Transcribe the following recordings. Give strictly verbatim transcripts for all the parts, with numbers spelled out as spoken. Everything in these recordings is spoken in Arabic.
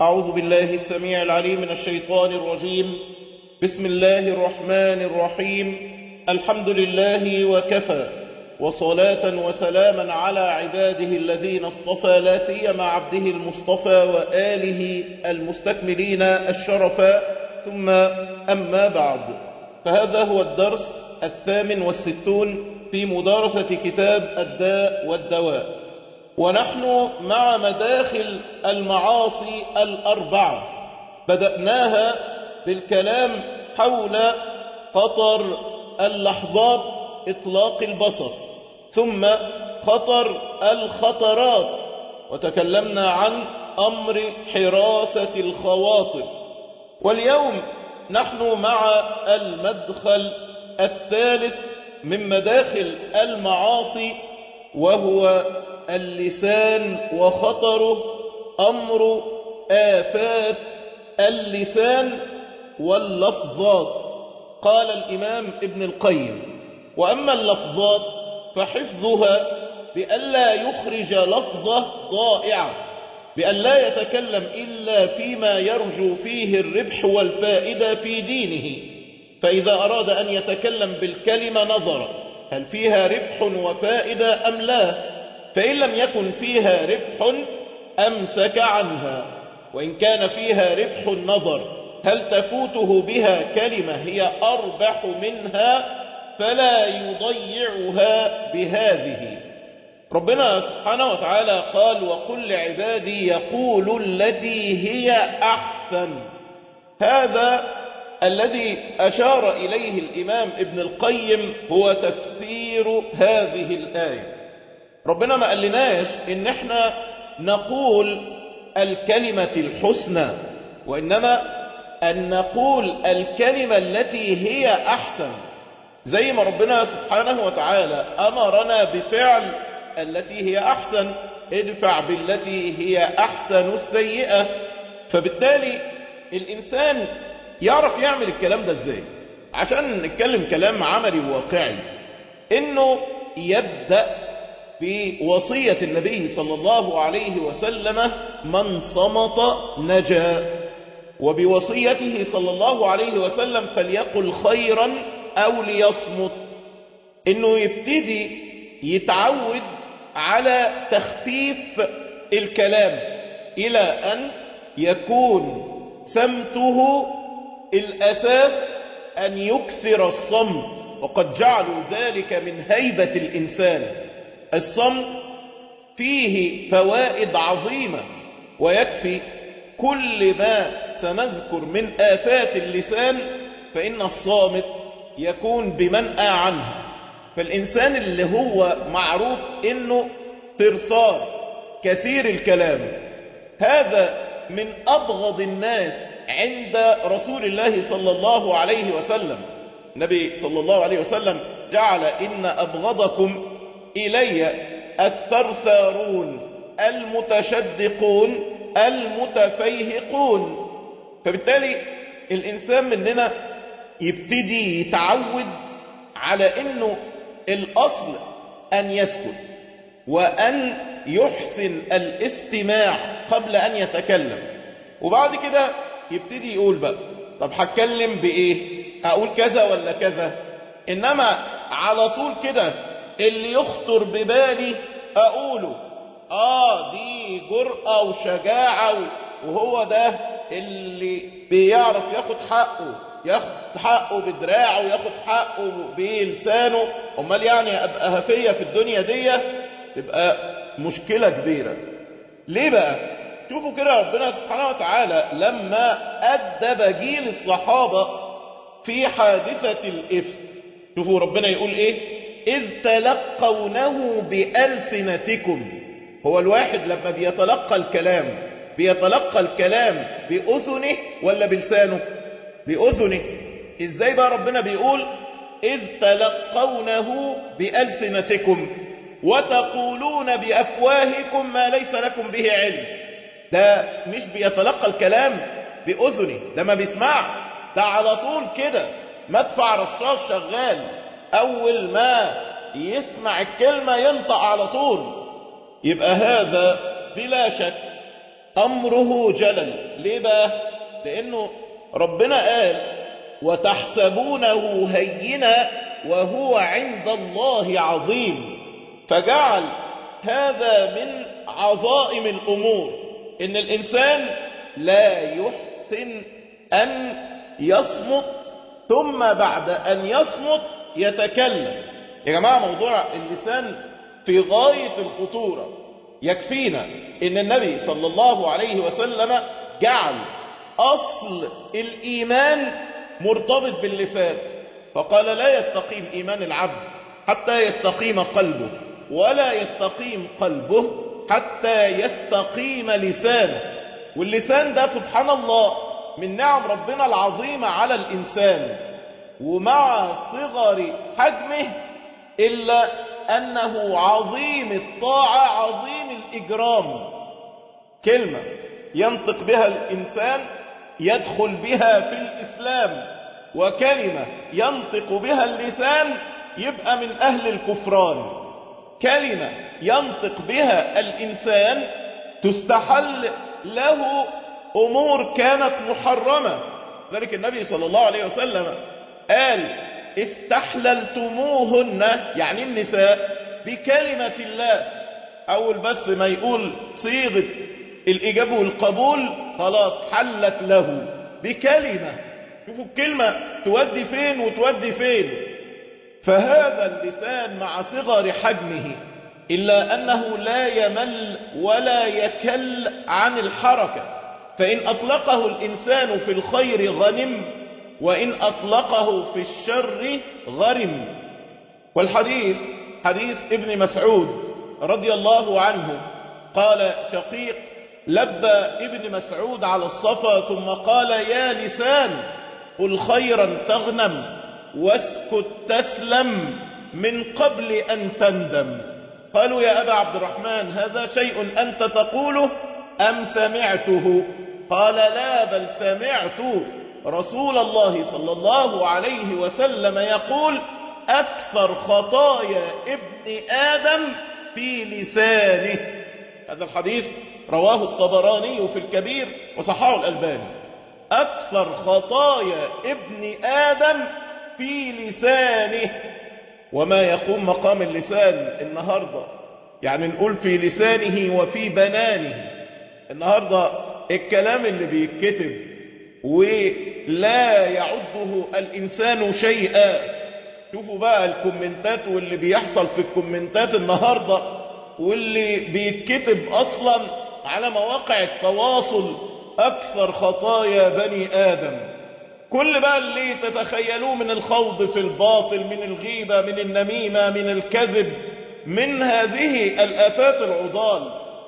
أعوذ بالله السميع العليم من الشيطان الرجيم. بسم الله الرحمن الرحيم. الحمد لله وكفى، وصلاة وسلاما على عباده الذين اصطفى، لا سيما عبده المصطفى وآله المستكملين الشرفا، ثم أما بعد، فهذا هو الدرس الثامن والستون في مدارسة كتاب الداء والدواء، ونحن مع مداخل المعاصي الأربعة. بدأناها بالكلام حول خطر اللحظات إطلاق البصر، ثم خطر الخطرات، وتكلمنا عن أمر حراسة الخواطر. واليوم نحن مع المدخل الثالث من مداخل المعاصي، وهو اللسان وخطره، أمر آفات اللسان واللفظات. قال الإمام ابن القيم: وأما اللفظات فحفظها بألا يخرج لفظة ضائعة، بألا يتكلم إلا فيما يرجو فيه الربح والفائدة في دينه، فإذا أراد أن يتكلم بالكلمة نظر هل فيها ربح وفائدة أم لا، فإن لم يكن فيها ربح أمسك عنها، وإن كان فيها ربح نظر هل تفوته بها كلمة هي أربح منها، فلا يضيعها بهذه. ربنا سبحانه وتعالى قال: وقل لعبادي يقولوا التي هي أحسن. هذا الذي أشار إليه الإمام ابن القيم هو تفسير هذه الآية. ربنا ما قالناش إن احنا نقول الكلمة الحسنى، وإنما أن نقول الكلمة التي هي أحسن، زي ما ربنا سبحانه وتعالى أمرنا بفعل التي هي أحسن: ادفع بالتي هي أحسن السيئة. فبالتالي الإنسان يعرف يعمل الكلام ده ازاي؟ عشان نتكلم كلام عملي وواقعي، إنه يبدأ بوصية النبي صلى الله عليه وسلم: من صمت نجا، وبوصيته صلى الله عليه وسلم: فليقل خيرا أو ليصمت. إنه يبتدي يتعود على تخفيف الكلام إلى أن يكون سمته الأساس أن يكثر الصمت، وقد جعلوا ذلك من هيبة الإنسان. الصمت فيه فوائد عظيمة، ويكفي كل ما سنذكر من آفات اللسان فإن الصامت يكون بمنأى عنه. فالإنسان اللي هو معروف إنه صرصار كثير الكلام، هذا من أبغض الناس عند رسول الله صلى الله عليه وسلم. النبي صلى الله عليه وسلم جعل: إن أبغضكم إلي الثرثارون المتشدقون المتفيهقون. فبالتالي الإنسان مننا يبتدي يتعود على إنه الأصل أن يسكت، وأن يحسن الاستماع قبل أن يتكلم، وبعد كده يبتدي يقول بقى: طب هتكلم بإيه؟ أقول كذا ولا كذا؟ إنما على طول كده اللي يخطر ببالي أقوله. آه دي جرأة وشجاعة، وهو ده اللي بيعرف ياخد حقه، ياخد حقه بدراعه وياخد حقه بلسانه. امال يعني ابقى هفية في الدنيا دي؟ تبقى مشكلة كبيرة. ليه بقى؟ شوفوا كده ربنا سبحانه وتعالى لما أدب جيل الصحابة في حادثة الإفك، شوفوا ربنا يقول إيه: إذ تلقونه بألسنتكم. هو الواحد لما بيتلقى الكلام بيتلقى الكلام بأذنه ولا بلسانه؟ بأذنه. إزاي بقى ربنا بيقول إذ تلقونه بألسنتكم وتقولون بأفواهكم ما ليس لكم به علم؟ ده مش بيتلقى الكلام بأذنه، ده ما بيسمعش، ده على طول كده مدفع رشاش شغال، أول ما يسمع الكلمة ينطق على طول. يبقى هذا بلا شك أمره جلل. ليه بقى؟ لأنه ربنا قال وتحسبونه هينا وهو عند الله عظيم، فجعل هذا من عظائم الأمور، إن الإنسان لا يحسن أن يصمت ثم بعد أن يصمت يتكلم. يا جماعة موضوع اللسان في غاية الخطورة. يكفينا إن النبي صلى الله عليه وسلم جعل أصل الإيمان مرتبط باللسان، فقال لا يستقيم إيمان العبد حتى يستقيم قلبه، ولا يستقيم قلبه حتى يستقيم لسانه. واللسان ده سبحان الله من نعم ربنا العظيمة على الإنسان، ومع صغر حجمه إلا أنه عظيم الطاعة عظيم الإجرام. كلمة ينطق بها الإنسان يدخل بها في الإسلام، وكلمة ينطق بها اللسان يبقى من أهل الكفران. كلمة ينطق بها الإنسان تستحل له أمور كانت محرمة. ذلك النبي صلى الله عليه وسلم قال استحللتموهن، يعني النساء، بكلمة الله. أول بس ما يقول صيغة الإجابة والقبول خلاص حلت له بكلمة. شوفوا الكلمة تودي فين وتودي فين. فهذا اللسان مع صغر حجمه إلا أنه لا يمل ولا يكل عن الحركة، فإن أطلقه الإنسان في الخير غنم، وإن أطلقه في الشر غرم. والحديث حديث ابن مسعود رضي الله عنه قال شقيق لبى ابن مسعود على الصفا ثم قال يا لسان قل خيرا تغنم واسكت تسلم من قبل أن تندم. قالوا يا أبا عبد الرحمن هذا شيء أنت تقوله أم سمعته؟ قال لا بل سمعت رسول الله صلى الله عليه وسلم يقول أكثر خطايا ابن آدم في لسانه. هذا الحديث رواه الطبراني في الكبير وصححه الألباني. أكثر خطايا ابن آدم في لسانه. وما يقوم مقام اللسان النهاردة، يعني نقول في لسانه وفي بنانه. النهاردة الكلام اللي بيتكتب ولا يعده الإنسان شيئا. شوفوا بقى الكومنتات واللي بيحصل في الكومنتات النهاردة واللي بيتكتب أصلا على مواقع التواصل. أكثر خطايا بني آدم، كل بقى اللي تتخيلوه من الخوض في الباطل، من الغيبة، من النميمة، من الكذب، من هذه الآفات العضال.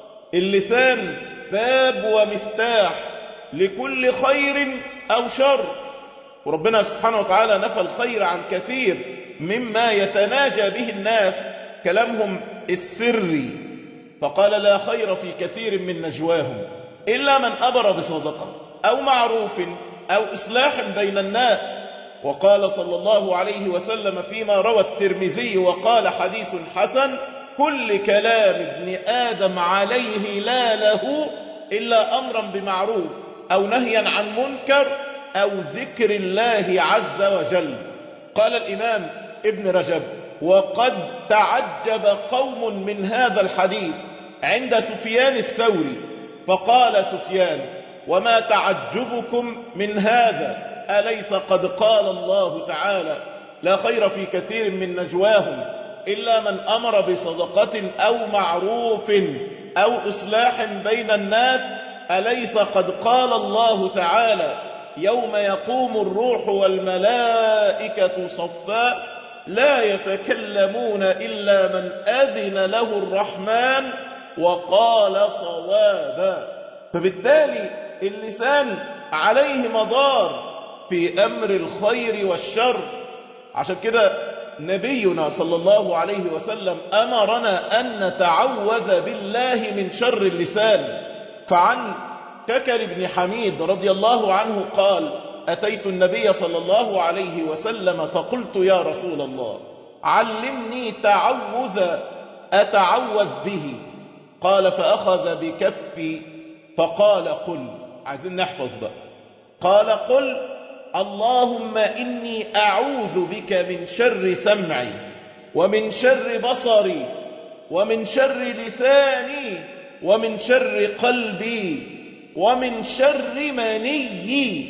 اللسان باب ومفتاح لكل خير أو شر، وربنا سبحانه وتعالى نفى الخير عن كثير مما يتناجى به الناس كلامهم السري، فقال لا خير في كثير من نجواهم إلا من أمر بصدقة أو معروف أو إصلاح بين الناس. وقال صلى الله عليه وسلم فيما روى الترمذي وقال حديث حسن كل كلام ابن آدم عليه لا له إلا أمرا بمعروف أو نهيا عن منكر أو ذكر الله عز وجل. قال الإمام ابن رجب وقد تعجب قوم من هذا الحديث عند سفيان الثوري، فقال سفيان وما تعجبكم من هذا؟ أليس قد قال الله تعالى لا خير في كثير من نجواهم إلا من أمر بصدقة أو معروف أو إصلاح بين الناس؟ أليس قد قال الله تعالى يوم يقوم الروح والملائكة صفا لا يتكلمون إلا من أذن له الرحمن وقال صوابا. فبالتالي اللسان عليه مدار في أمر الخير والشر. عشان كده نبينا صلى الله عليه وسلم أمرنا أن نتعوذ بالله من شر اللسان. فعن ككر بن حميد رضي الله عنه قال أتيت النبي صلى الله عليه وسلم فقلت يا رسول الله علمني تعوذ أتعوذ به. قال فأخذ بكفي فقال قل، عايزين نحفظ بقى، قال قل اللهم إني أعوذ بك من شر سمعي ومن شر بصري ومن شر لساني ومن شر قلبي ومن شر مني.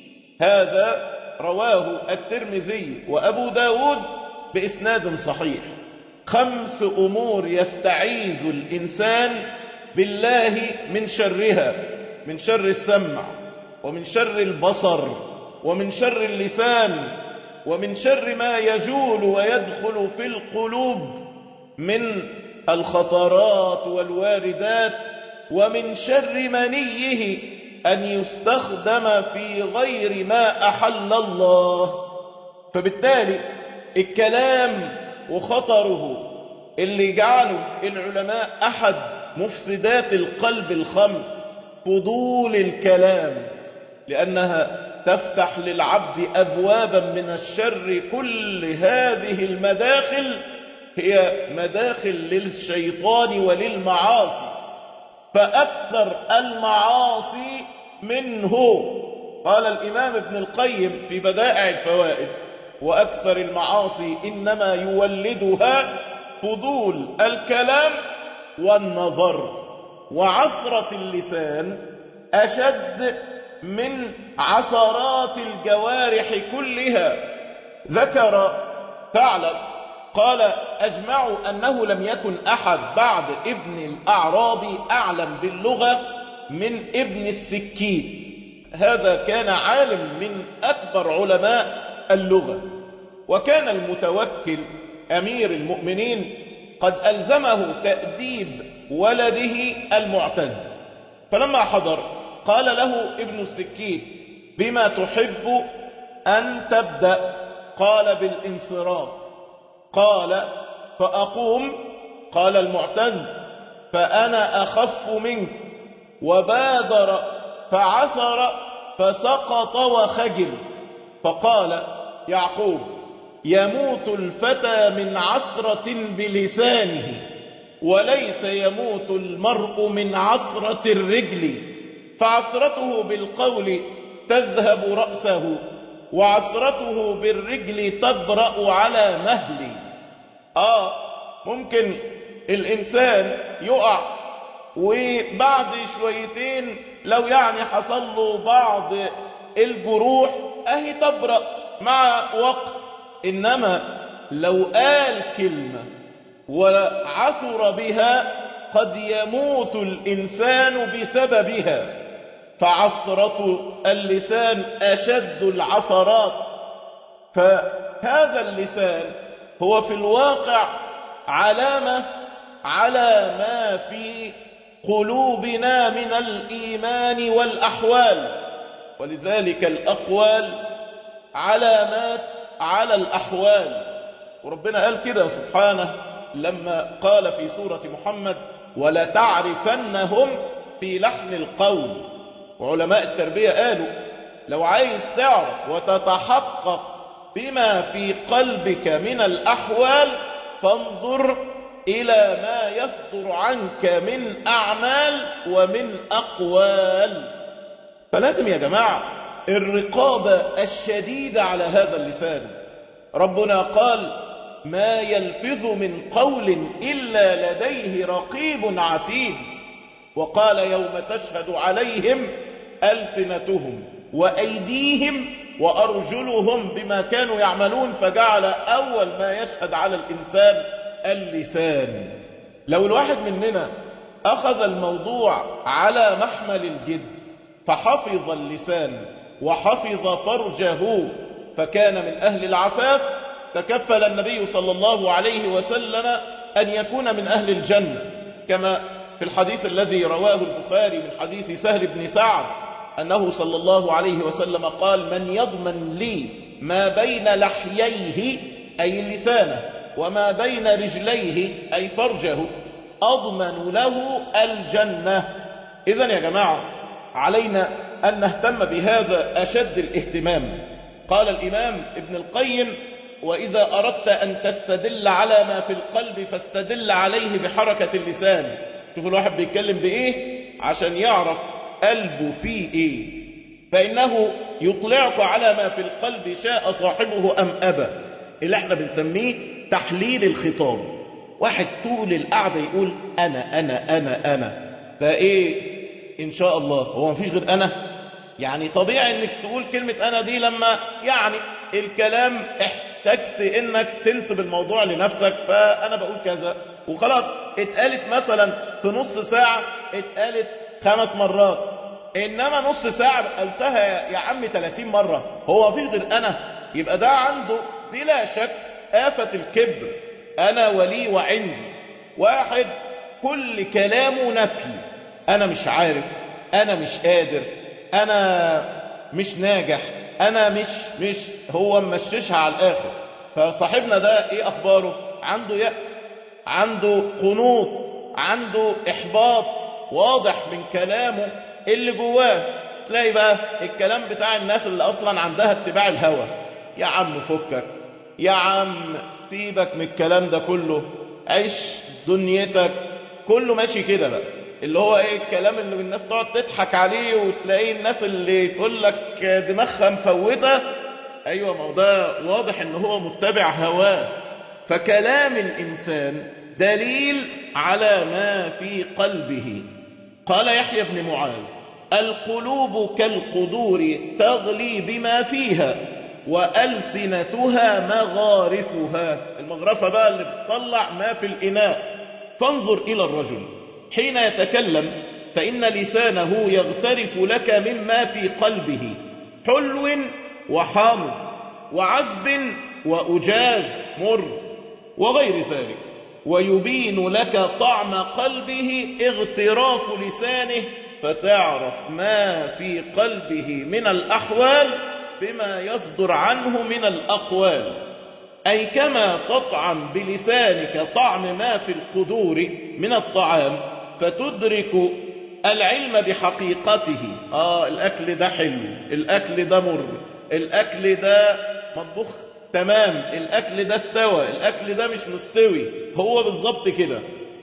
هذا رواه الترمذي وأبو داود بإسناد صحيح. خمس أمور يستعيذ الإنسان بالله من شرها: من شر السمع ومن شر البصر ومن شر اللسان ومن شر ما يجول ويدخل في القلوب من الخطرات والواردات ومن شر منيه أن يستخدم في غير ما أحل الله. فبالتالي الكلام وخطره اللي جعله العلماء أحد مفسدات القلب الخمس فضول الكلام، لأنها تفتح للعبد أبوابا من الشر. كل هذه المداخل هي مداخل للشيطان وللمعاصي، فأكثر المعاصي منه. قال الإمام ابن القيم في بدائع الفوائد: وأكثر المعاصي إنما يولدها فضول الكلام والنظر، وعثرة اللسان أشد من عثرات الجوارح كلها. ذكر ثعلب قال: أجمعوا أنه لم يكن أحد بعد ابن الأعرابي أعلم باللغة من ابن السكيت. هذا كان عالم من أكبر علماء اللغة، وكان المتوكل أمير المؤمنين قد ألزمه تأديب ولده المعتز، فلما حضر قال له ابن السكيت: بما تحب أن تبدأ؟ قال: بالانصراف. قال: فأقوم؟ قال المعتز: فأنا أخف منك. وبادر فعثر فسقط وخجل، فقال يعقوب: يموت الفتى من عثرة بلسانه، وليس يموت المرء من عثرة الرجل، فعثرته بالقول تذهب رأسه، وعثرته بالرجل تبرأ على مهلي. آه ممكن الإنسان يقع وبعد شويتين لو يعني حصل له بعض الجروح أهي تبرأ مع وقت، إنما لو قال كلمة وعثر بها قد يموت الإنسان بسببها. فعثرة اللسان أشد العثرات. فهذا اللسان هو في الواقع علامة على ما في قلوبنا من الإيمان والأحوال، ولذلك الأقوال علامات على الأحوال. وربنا قال كده سبحانه لما قال في سورة محمد: ولتعرفنهم في لحن القول. وعلماء التربية قالوا: لو عايز تعرف وتتحقق بما في قلبك من الأحوال فانظر إلى ما يصدر عنك من أعمال ومن أقوال. فلازم يا جماعة الرقابة الشديدة على هذا اللسان. ربنا قال: ما يلفظ من قول إلا لديه رقيب عتيد. وقال: يوم تشهد عليهم ألسنتهم وأيديهم وأرجلهم بما كانوا يعملون، فجعل أول ما يشهد على الإنسان اللسان. لو الواحد مننا أخذ الموضوع على محمل الجد فحفظ اللسان وحفظ فرجه فكان من أهل العفاف، تكفل النبي صلى الله عليه وسلم أن يكون من أهل الجنة، كما في الحديث الذي رواه البخاري من حديث سهل بن سعد أنه صلى الله عليه وسلم قال: من يضمن لي ما بين لحييه أي لسانه وما بين رجليه أي فرجه أضمن له الجنة. إذن يا جماعة علينا أن نهتم بهذا أشد الاهتمام. قال الإمام ابن القيم: وإذا أردت أن تستدل على ما في القلب فاستدل عليه بحركة اللسان. شوف الواحد بيتكلم بإيه عشان يعرف قلبه فيه ايه، فإنه يطلعك على ما في القلب شاء صاحبه أم أبى، اللي احنا بنسميه تحليل الخطاب. واحد طول القعدة يقول أنا أنا أنا أنا، فإيه إن شاء الله هو مفيش غير أنا؟ يعني طبيعي إنك تقول كلمة أنا دي لما يعني الكلام احتجت إنك تنسب الموضوع لنفسك، فأنا بقول كذا وخلاص. اتقالت مثلا في نص ساعة، اتقالت خمس مرات، إنما نص ساعة قلتها يا عم ثلاثين مرة، هو مفيش غير أنا. يبقى ده عنده بلا شك آفة الكبر، أنا ولي وعندي. واحد كل كلامه نفي، أنا مش عارف، أنا مش قادر، أنا مش ناجح، أنا مش مش هو ممششها على الآخر. فصاحبنا ده إيه أخباره؟ عنده يأس، عنده قنوط، عنده إحباط واضح من كلامه اللي جواه. تلاقي بقى الكلام بتاع الناس اللي أصلا عندها اتباع الهوى، يا عم فكك، يا عم سيبك من الكلام ده كله، عيش دنيتك، كله ماشي كده بقى. اللي هو ايه الكلام اللي الناس تقعد تضحك عليه، وتلاقيه الناس اللي تقول لك دماغها مفوته، ايوه ما هو ده واضح ان هو متبع هواه. فكلام الانسان دليل على ما في قلبه. قال يحيى بن معاذ: القلوب كالقدور تغلي بما فيها وألسنتها مغارفها. المغرفة بقى اللي بتطلع ما في الإناء. فانظر إلى الرجل حين يتكلم فإن لسانه يغترف لك مما في قلبه، حلو وحامض وعذب وأجاز مر وغير ذلك، ويبين لك طعم قلبه اغتراف لسانه، فتعرف ما في قلبه من الأحوال بما يصدر عنه من الأقوال. أي كما تطعم بلسانك طعم ما في القدور من الطعام فتدرك العلم بحقيقته. آه الأكل ده حلو، الأكل ده مر، الأكل ده مطبوخ تمام، الأكل ده استوى، الأكل ده مش مستوي، هو بالضبط كده.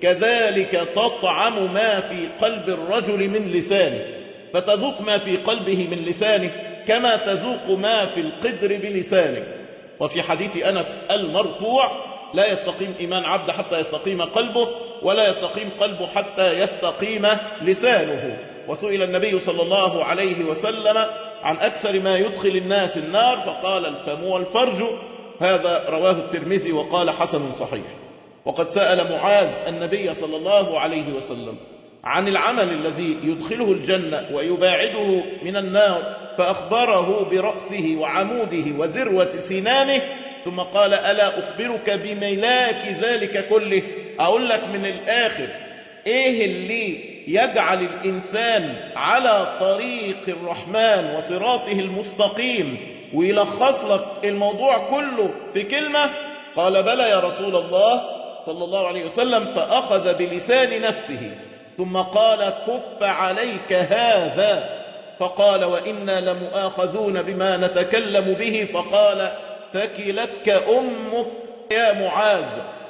كذلك تطعم ما في قلب الرجل من لسانه، فتذوق ما في قلبه من لسانه كما تذوق ما في القدر بلسانك. وفي حديث أنس المرفوع: لا يستقيم إيمان عبد حتى يستقيم قلبه، ولا يستقيم قلبه حتى يستقيم لسانه. وسئل النبي صلى الله عليه وسلم عن أكثر ما يدخل الناس النار، فقال: الفم والفرج. هذا رواه الترمذي وقال حسن صحيح. وقد سأل معاذ النبي صلى الله عليه وسلم عن العمل الذي يدخله الجنة ويباعده من النار، فأخبره برأسه وعموده وذروة سنامه، ثم قال: ألا أخبرك بملاك ذلك كله؟ أقول لك من الآخر إيه اللي يجعل الإنسان على طريق الرحمن وصراطه المستقيم، ويلخص لك الموضوع كله في كلمة. قال: بلى يا رسول الله صلى الله عليه وسلم. فأخذ بلسان نفسه ثم قال: كف عليك هذا. فقال: وإنا لمؤاخذون بما نتكلم به. فقال: ثكلتك أمك يا معاذ.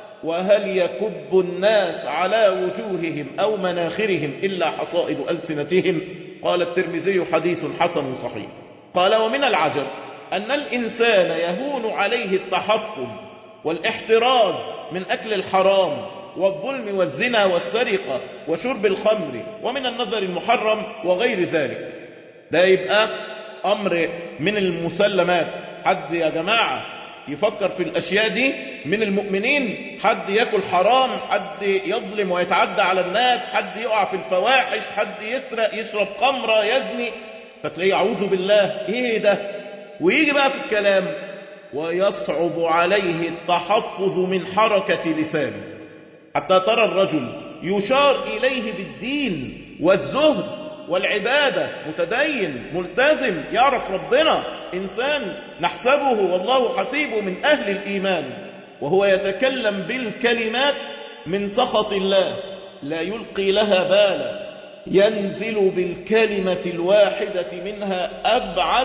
وهل يكب الناس على وجوههم أو مناخرهم إلا حصائد ألسنتهم؟ قال الترمذي: حديث حسن صحيح. قال: ومن العجب أن الإنسان يهون عليه التحفظ والاحتراز من أكل الحرام والظلم والزنا والسرقة وشرب الخمر ومن النظر المحرم وغير ذلك. ده يبقى أمر من المسلمات. حد يا جماعة يفكر في الأشياء دي من المؤمنين؟ حد يأكل حرام، حد يظلم ويتعدى على الناس، حد يقع في الفواحش، حد يسرق، يشرب خمرة، يزني، فتلاقيه أعوذ بالله إيه ده. ويجي بقى في الكلام: ويصعب عليه التحفظ من حركة لسانه، حتى ترى الرجل يشار إليه بالدين والزهد والعبادة، متدين ملتزم يعرف ربنا، إنسان نحسبه والله حسيبه من أهل الإيمان، وهو يتكلم بالكلمات من سخط الله لا يلقي لها بالا، ينزل بالكلمة الواحدة منها أبعد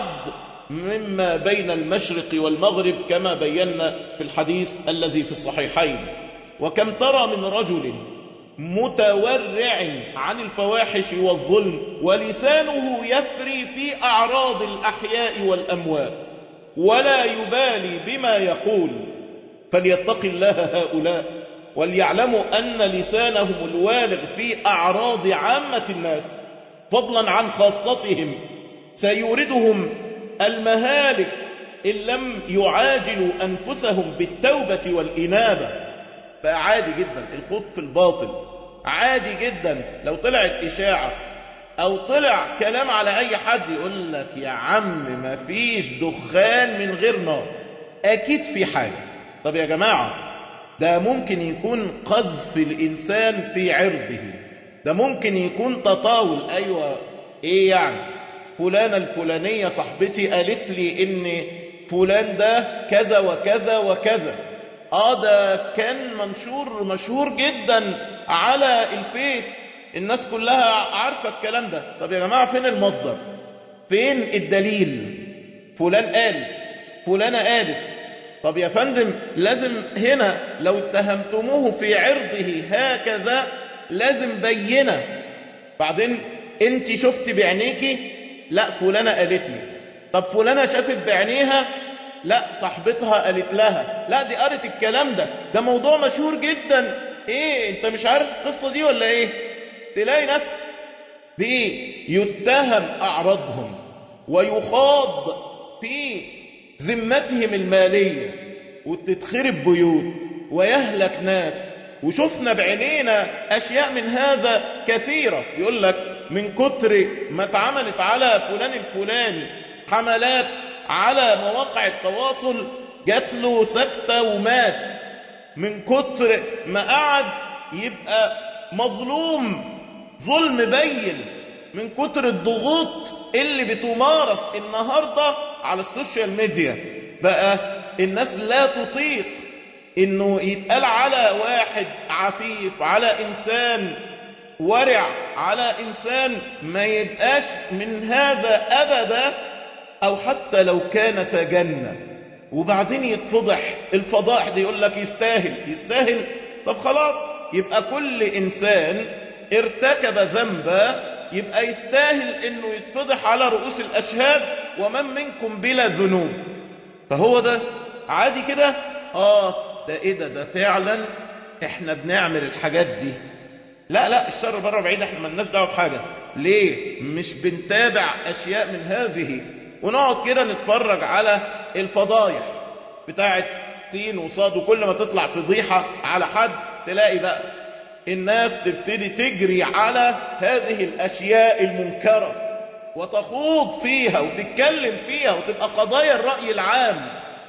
مما بين المشرق والمغرب، كما بينا في الحديث الذي في الصحيحين. وكم ترى من رجل متورع عن الفواحش والظلم، ولسانه يفري في أعراض الأحياء والأموات ولا يبالي بما يقول، فليتق الله هؤلاء وليعلموا أن لسانهم الوالغ في أعراض عامة الناس فضلا عن خاصتهم سيوردهم المهالك إن لم يعاجلوا أنفسهم بالتوبة والإنابة. فعادي جدا الخوض في الباطل، عادي جدا لو طلعت إشاعة أو طلع كلام على أي حد يقول لك يا عم ما فيش دخان من غير نار، أكيد في حاجة. طب يا جماعة ده ممكن يكون قذف الإنسان في عرضه، ده ممكن يكون تطاول. أيوة إيه يعني فلانة الفلانية صاحبتي قالت لي إن فلان ده كذا وكذا وكذا، آه ده كان منشور مشهور جدا على الفيس، الناس كلها عارفة الكلام ده. طب يا جماعة فين المصدر؟ فين الدليل؟ فلان قال، فلانة قالت. طب يا فندم لازم هنا لو اتهمتموه في عرضه هكذا لازم بينة. بعدين انت شفت بعينيكي؟ لا فلانة قالت لي. طب فلانة شافت بعينيها؟ لا صاحبتها قالت لها. لا دي قالت الكلام ده، ده موضوع مشهور جدا. ايه انت مش عارف القصة دي ولا ايه؟ تلاقي ناس دي يتهم اعراضهم ويخاض في ذمتهم المالية وتتخرب بيوت ويهلك ناس. وشفنا بعينينا أشياء من هذا كثيرة. يقول لك من كتر ما اتعملت على فلان الفلاني حملات على مواقع التواصل جات له سكتة ومات، من كتر ما قعد يبقى مظلوم ظلم بين، من كتر الضغوط اللي بتمارس النهاردة على السوشيال ميديا. بقى الناس لا تطيق انه يتقال على واحد عفيف، على انسان ورع، على انسان ما يبقاش من هذا ابدا، او حتى لو كان تجنى. وبعدين يتفضح الفضائح دي، يقول لك يستاهل يستاهل. طب خلاص يبقى كل انسان ارتكب ذنبا يبقى يستاهل انه يتفضح على رؤوس الاشهاد، ومن منكم بلا ذنوب. فهو ده عادي كده. اه ده ايه ده ده فعلا احنا بنعمل الحاجات دي. لا لا الشر بره بعيد، احنا مالناش دعوه بحاجه. ليه مش بنتابع اشياء من هذه ونقعد كده نتفرج على الفضايح بتاعت سين وصاد، وكل ما تطلع فضيحه على حد تلاقي بقى الناس تبتدي تجري على هذه الاشياء المنكره وتخوض فيها وتتكلم فيها وتبقى قضايا الرأي العام.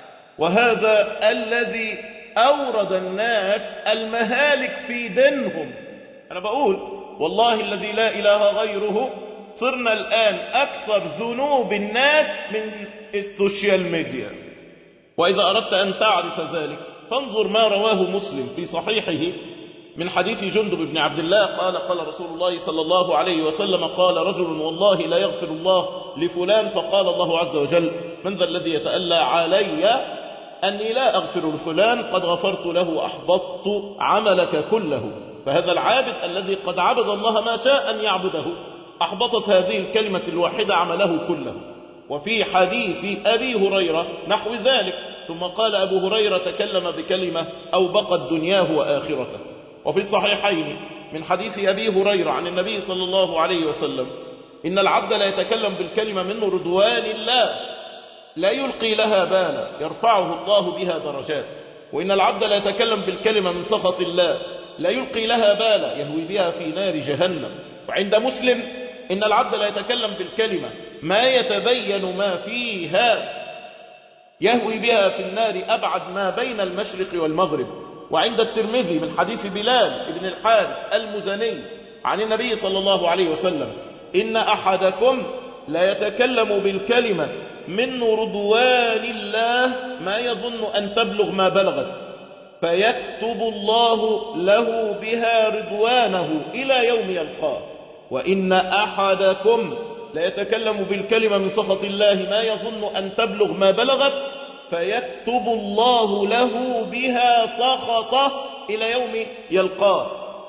وهذا الذي أورد الناس المهالك في دينهم. أنا بقول والله الذي لا إله غيره صرنا الآن أكثر ذنوب الناس من السوشيال ميديا. وإذا أردت أن تعرف ذلك فانظر ما رواه مسلم في صحيحه من حديث جندب بن عبد الله قال قال رسول الله صلى الله عليه وسلم قال رجل والله لا يغفر الله لفلان، فقال الله عز وجل من ذا الذي يتألى علي أني لا أغفر لفلان قد غفرت له وأحبطت عملك كله. فهذا العابد الذي قد عبد الله ما شاء أن يعبده أحبطت هذه الكلمة الواحدة عمله كله. وفي حديث أبي هريرة نحو ذلك. ثم قال أبو هريرة تكلم بكلمة أوبقت دنياه وآخرته. وفي الصحيحين من حديث أبي هريرة عن النبي صلى الله عليه وسلم إن العبد لا يتكلم بالكلمة من رضوان الله لا يلقي لها بالا يرفعه الله بها درجات، وإن العبد لا يتكلم بالكلمة من سخط الله لا يلقي لها بالا يهوي بها في نار جهنم. وعند مسلم إن العبد لا يتكلم بالكلمة ما يتبين ما فيها يهوي بها في النار أبعد ما بين المشرق والمغرب. وعند الترمذي من حديث بلال بن الحارث المزني عن النبي صلى الله عليه وسلم إن أحدكم لا يتكلم بالكلمة من رضوان الله ما يظن أن تبلغ ما بلغت فيكتب الله له بها رضوانه إلى يوم يلقاه. وإن أحدكم لا يتكلم بالكلمة من سخط الله ما يظن أن تبلغ ما بلغت فيكتب الله له بها سخطه إلى يوم يلقاه.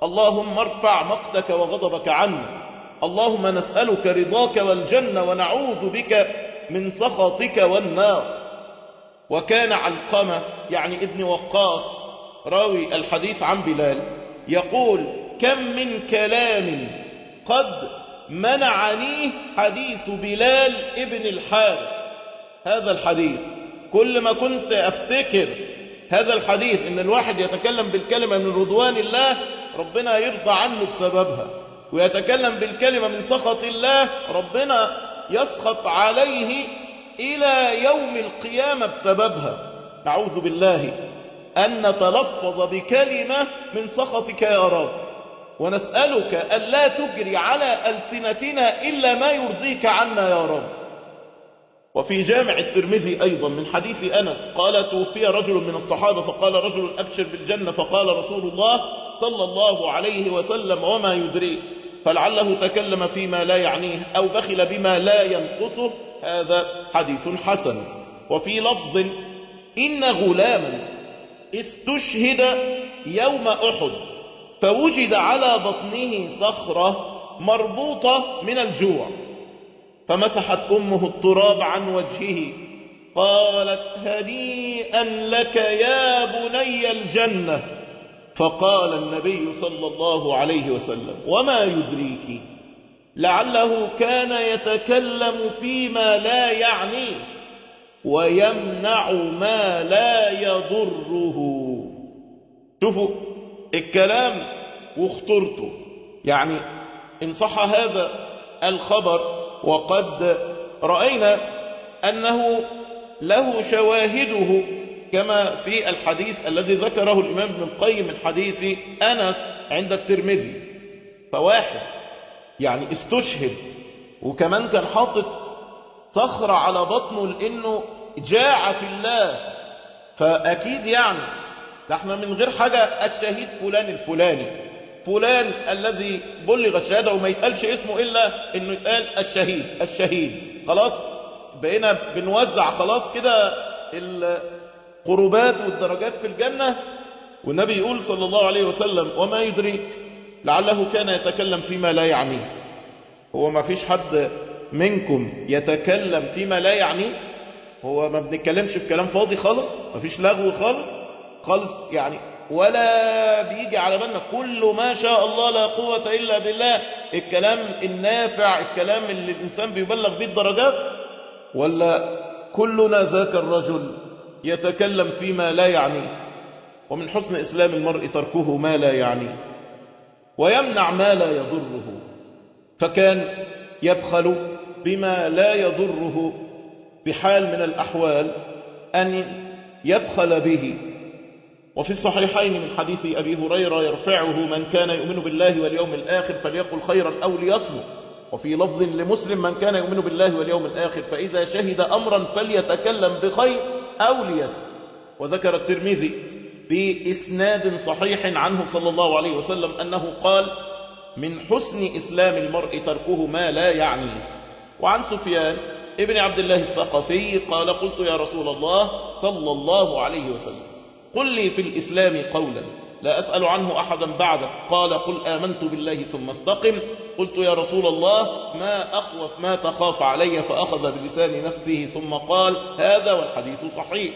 اللهم ارفع مقتك وغضبك عنا، اللهم نسألك رضاك والجنة ونعوذ بك من سخطك والنار. وكان علقمة يعني ابن وقاص راوي الحديث عن بلال يقول: كم من كلام قد منعني حديث بلال ابن الحارث. هذا الحديث كل ما كنت أفتكر هذا الحديث إن الواحد يتكلم بالكلمة من رضوان الله ربنا يرضى عنه بسببها، ويتكلم بالكلمة من سخط الله ربنا يسخط عليه إلى يوم القيامة بسببها. نعوذ بالله أن نتلفظ بكلمة من سخطك يا رب، ونسألك ألا تجري على ألسنتنا إلا ما يرضيك عنا يا رب. وفي جامع الترمذي أيضا من حديث أنس قال: توفي رجل من الصحابة فقال رجل: أبشر بالجنة، فقال رسول الله صلى الله عليه وسلم: وما يدريك؟ فلعله تكلم فيما لا يعنيه أو بخل بما لا ينقصه. هذا حديث حسن. وفي لفظ: إن غلاما استشهد يوم أحد فوجد على بطنه صخرة مربوطة من الجوع، فمسحت أمه التراب عن وجهه قالت: هنيئا لك يا بني الجنة. فقال النبي صلى الله عليه وسلم: وما يدريك؟ لعله كان يتكلم فيما لا يعنيه ويمنع ما لا يضره. شوفوا الكلام واخطرته، يعني إن صح هذا الخبر وقد رأينا أنه له شواهده كما في الحديث الذي ذكره الإمام ابن القيم من حديث أنس عند الترمذي. فواحد يعني استشهد وكمان كان حاطط صخرة على بطنه لأنه جاع في الله، فأكيد يعني ده احنا من غير حاجة الشهيد فلان الفلاني فلان الذي بلغ الشهادة، وما يتقالش اسمه إلا إنه يتقال الشهيد الشهيد. خلاص بقينا بنوزع خلاص كده القربات والدرجات في الجنة. والنبي يقول صلى الله عليه وسلم: وما يدريك؟ لعله كان يتكلم فيما لا يعنيه. هو ما فيش حد منكم يتكلم فيما لا يعنيه؟ هو ما بنتكلمش في كلام فاضي خالص، ما فيش لغو خالص خالص يعني، ولا بيجي على بالنا كله ما شاء الله لا قوة إلا بالله، الكلام النافع، الكلام اللي الإنسان بيبلغ به الدرجات؟ ولا كلنا ذاك الرجل يتكلم فيما لا يعنيه؟ ومن حسن إسلام المرء تركه ما لا يعنيه ويمنع ما لا يضره. فكان يبخل بما لا يضره بحال من الأحوال أن يبخل به. وفي الصحيحين من حديث أبي هريرة يرفعه: من كان يؤمن بالله واليوم الآخر فليقل خيرا أو ليصمت. وفي لفظ لمسلم: من كان يؤمن بالله واليوم الآخر فإذا شهد أمرا فليتكلم بخير أو ليصمت. وذكر الترمذي بإسناد صحيح عنه صلى الله عليه وسلم أنه قال: من حسن إسلام المرء تركه ما لا يعنيه. وعن سفيان ابن عبد الله الثقفي قال: قلت يا رسول الله صلى الله عليه وسلم قل لي في الإسلام قولا لا أسأل عنه أحدا بعدك. قال: قل آمنت بالله ثم استقم. قلت يا رسول الله ما أخوف ما تخاف علي؟ فأخذ بلسان نفسه ثم قال: هذا والحديث صحيح.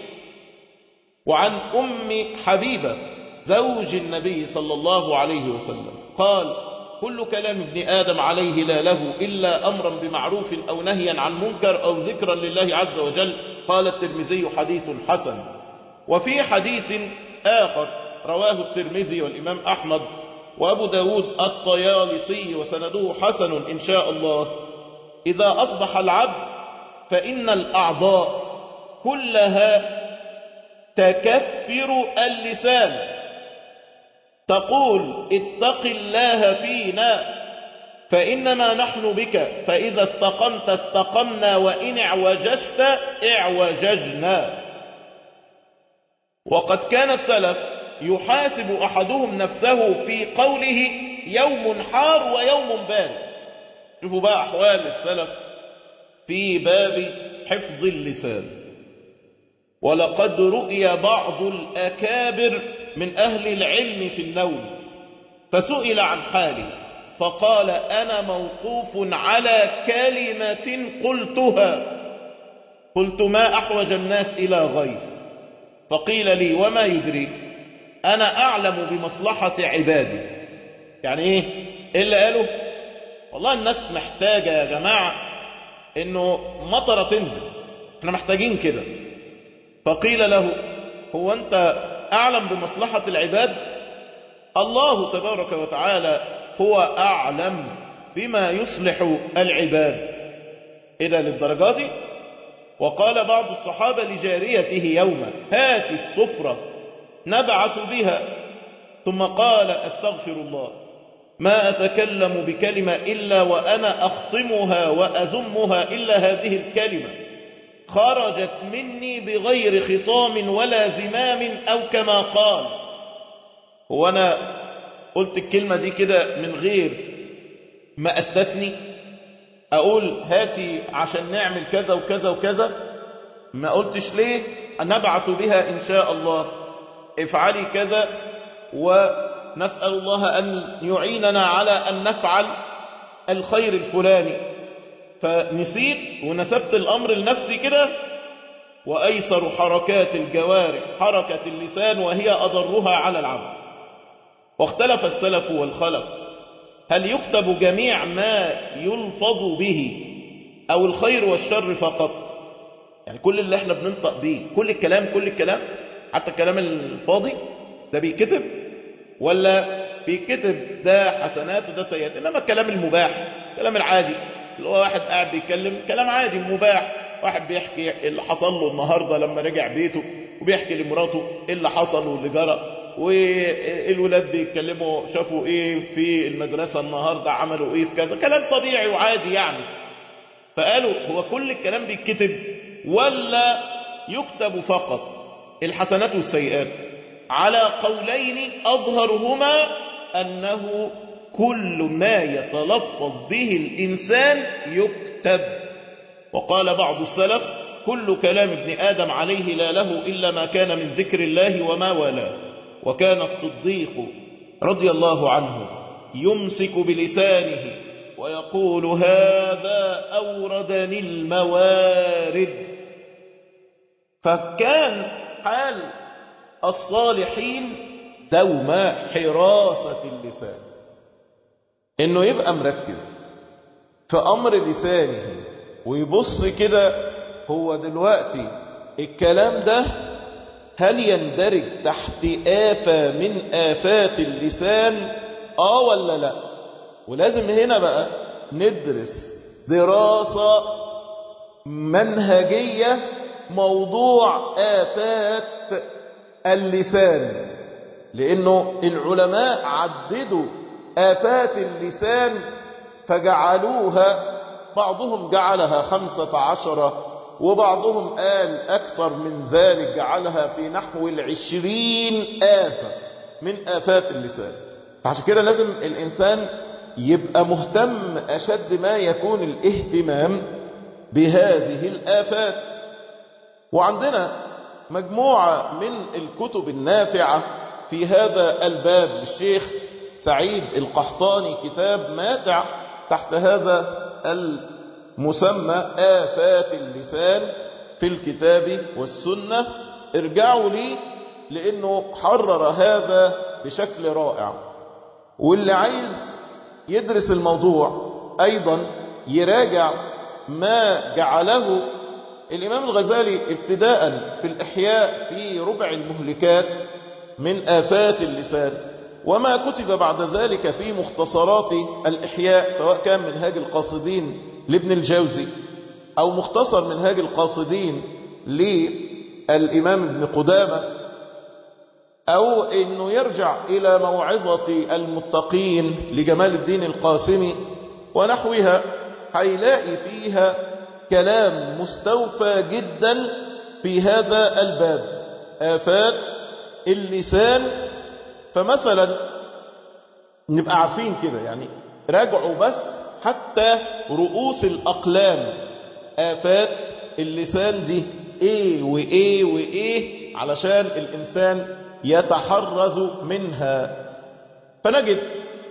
وعن أم حبيبة زوج النبي صلى الله عليه وسلم قال: كل كلام ابن آدم عليه لا له إلا أمرا بمعروف أو نهيا عن منكر أو ذكرا لله عز وجل. قال الترمذي: حديث حسن. وفي حديث آخر رواه الترمذي والإمام أحمد وأبو داود الطيالسي وسنده حسن إن شاء الله: إذا أصبح العبد فإن الأعضاء كلها تكفر اللسان تقول: اتق الله فينا فإنما نحن بك، فإذا استقمت استقمنا وإن اعوججت اعوججنا. وقد كان السلف يحاسب أحدهم نفسه في قوله: يوم حار ويوم بارد. شوفوا بقى أحوال السلف في باب حفظ اللسان. ولقد رؤي بعض الأكابر من أهل العلم في النوم فسئل عن حالي فقال أنا موقوف على كلمة قلتها، قلت ما أحوج الناس إلى غيث، فقيل لي وما يدري أنا أعلم بمصلحة عبادي. يعني إيه اللي قاله؟ والله الناس محتاجة يا جماعة إنه مطرة تنزل، احنا محتاجين كده. فقيل له هو أنت أعلم بمصلحة العباد؟ الله تبارك وتعالى هو أعلم بما يصلح العباد. إذا للدرجة دي. وقال بعض الصحابة لجاريته يوما هات الصفرة نبعث بها، ثم قال أستغفر الله ما أتكلم بكلمة إلا وأنا أخطمها وأزمها إلا هذه الكلمة خرجت مني بغير خطام ولا زمام أو كما قال. هو أنا قلت الكلمة دي كده من غير ما أستثني أقول هاتي عشان نعمل كذا وكذا وكذا؟ ما قلتش ليه نبعث بها إن شاء الله افعلي كذا ونسأل الله أن يعيننا على أن نفعل الخير الفلاني، فنسيت ونسبت الأمر لنفسي كده. وأيسر حركات الجوارح حركة اللسان وهي أضرها على العبد. واختلف السلف والخلف هل يكتب جميع ما يلفظ به أو الخير والشر فقط؟ يعني كل اللي احنا بننطق به، كل الكلام كل الكلام حتى الكلام الفاضي ده بيكتب، ولا بيكتب ده حسنات وده سيئات؟ إنما الكلام المباح الكلام العادي اللي هو واحد قاعد بيتكلم كلام عادي مباح، واحد بيحكي اللي حصل له النهاردة لما رجع بيته وبيحكي لمراته ايه اللي حصل واللي جرى، والولاد بيتكلموا شافوا ايه في المدرسة النهاردة عملوا ايه في كذا، كلام طبيعي وعادي يعني. فقالوا هو كل الكلام بيتكتب ولا يكتب فقط الحسنات والسيئات؟ على قولين أظهرهما أنه كل ما يتلفظ به الإنسان يكتب. وقال بعض السلف كل كلام ابن آدم عليه لا له إلا ما كان من ذكر الله وما والاه. وكان الصديق رضي الله عنه يمسك بلسانه ويقول هذا أوردني الموارد. فكان حال الصالحين دوم حراسة اللسان، انه يبقى مركز في امر لسانه ويبص كده هو دلوقتي الكلام ده هل يندرج تحت آفة من آفات اللسان اه ولا لا. ولازم هنا بقى ندرس دراسة منهجية موضوع آفات اللسان، لأنه العلماء عددوا آفات اللسان فجعلوها، بعضهم جعلها خمسة عشر وبعضهم قال أكثر من ذلك جعلها في نحو العشرين آفة من آفات اللسان. عشان كده لازم الإنسان يبقى مهتم أشد ما يكون الاهتمام بهذه الآفات. وعندنا مجموعة من الكتب النافعة في هذا الباب للشيخ سعيد القحطاني، كتاب ماتع تحت هذا المسمى آفات اللسان في الكتاب والسنة. ارجعوا لي لأنه حرر هذا بشكل رائع. واللي عايز يدرس الموضوع أيضا يراجع ما جعله الإمام الغزالي ابتداء في الإحياء في ربع المهلكات من آفات اللسان، وما كتب بعد ذلك في مختصرات الإحياء سواء كان منهاج القاصدين لابن الجوزي أو مختصر منهاج القاصدين للإمام ابن قدامة، أو أنه يرجع إلى موعظة المتقين لجمال الدين القاسمي ونحوها، هيلاقي فيها كلام مستوفى جدا في هذا الباب آفات اللسان. فمثلا نبقى عارفين كده، يعني راجعوا بس حتى رؤوس الأقلام آفات اللسان دي ايه وايه وايه علشان الإنسان يتحرز منها. فنجد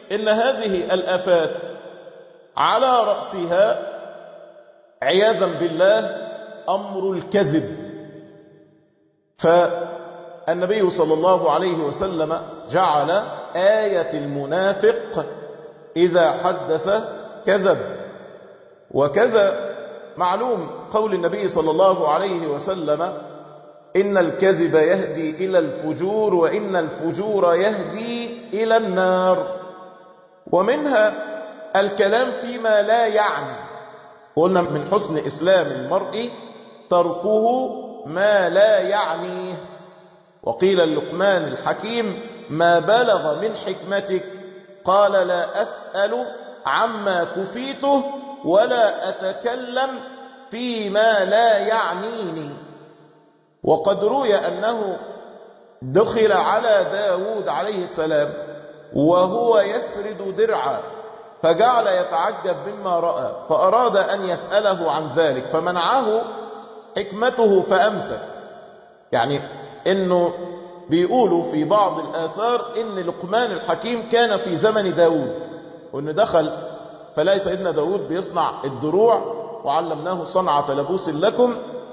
إن هذه الآفات على رأسها عياذا بالله أمر الكذب. فالنبي صلى الله عليه وسلم جعل آية المنافق إذا حدث كذب. وكذا معلوم قول النبي صلى الله عليه وسلم إن الكذب يهدي إلى الفجور وإن الفجور يهدي إلى النار. ومنها الكلام فيما لا يعني. قلنا من حسن إسلام المرء تركه ما لا يعنيه. وقيل لقمان الحكيم ما بلغ من حكمتك قال لا أسأل عما كفيته ولا أتكلم فيما لا يعنيني. وقد روي أنه دخل على داود عليه السلام وهو يسرد درعا فجعل يتعجب مما رأى فأراد أن يسأله عن ذلك فمنعه حكمته فأمسك. يعني إنه بيقولوا في بعض الآثار إن لقمان الحكيم كان في زمن داود وإن دخل فلاقي سيدنا داود بيصنع الدروع وعلمناه صنعة لبوس لكم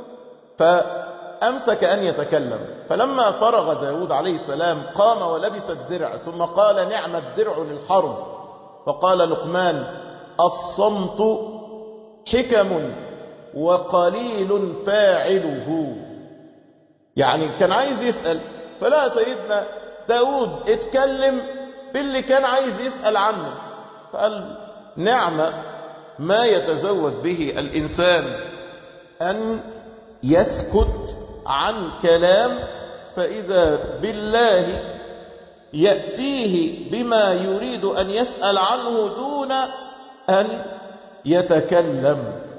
فأمسك أن يتكلم. فلما فرغ داود عليه السلام قام ولبس الدرع ثم قال نعم الدرع للحرب. فقال لقمان الصمت حكم وقليل فاعله. يعني كان عايز يسأل فلا سيدنا داود اتكلم باللي كان عايز يسأل عنه. فقال نعم ما يتزود به الإنسان أن يسكت عن كلام فإذا بالله يأتيه بما يريد أن يسأل عنه دون أن يتكلم.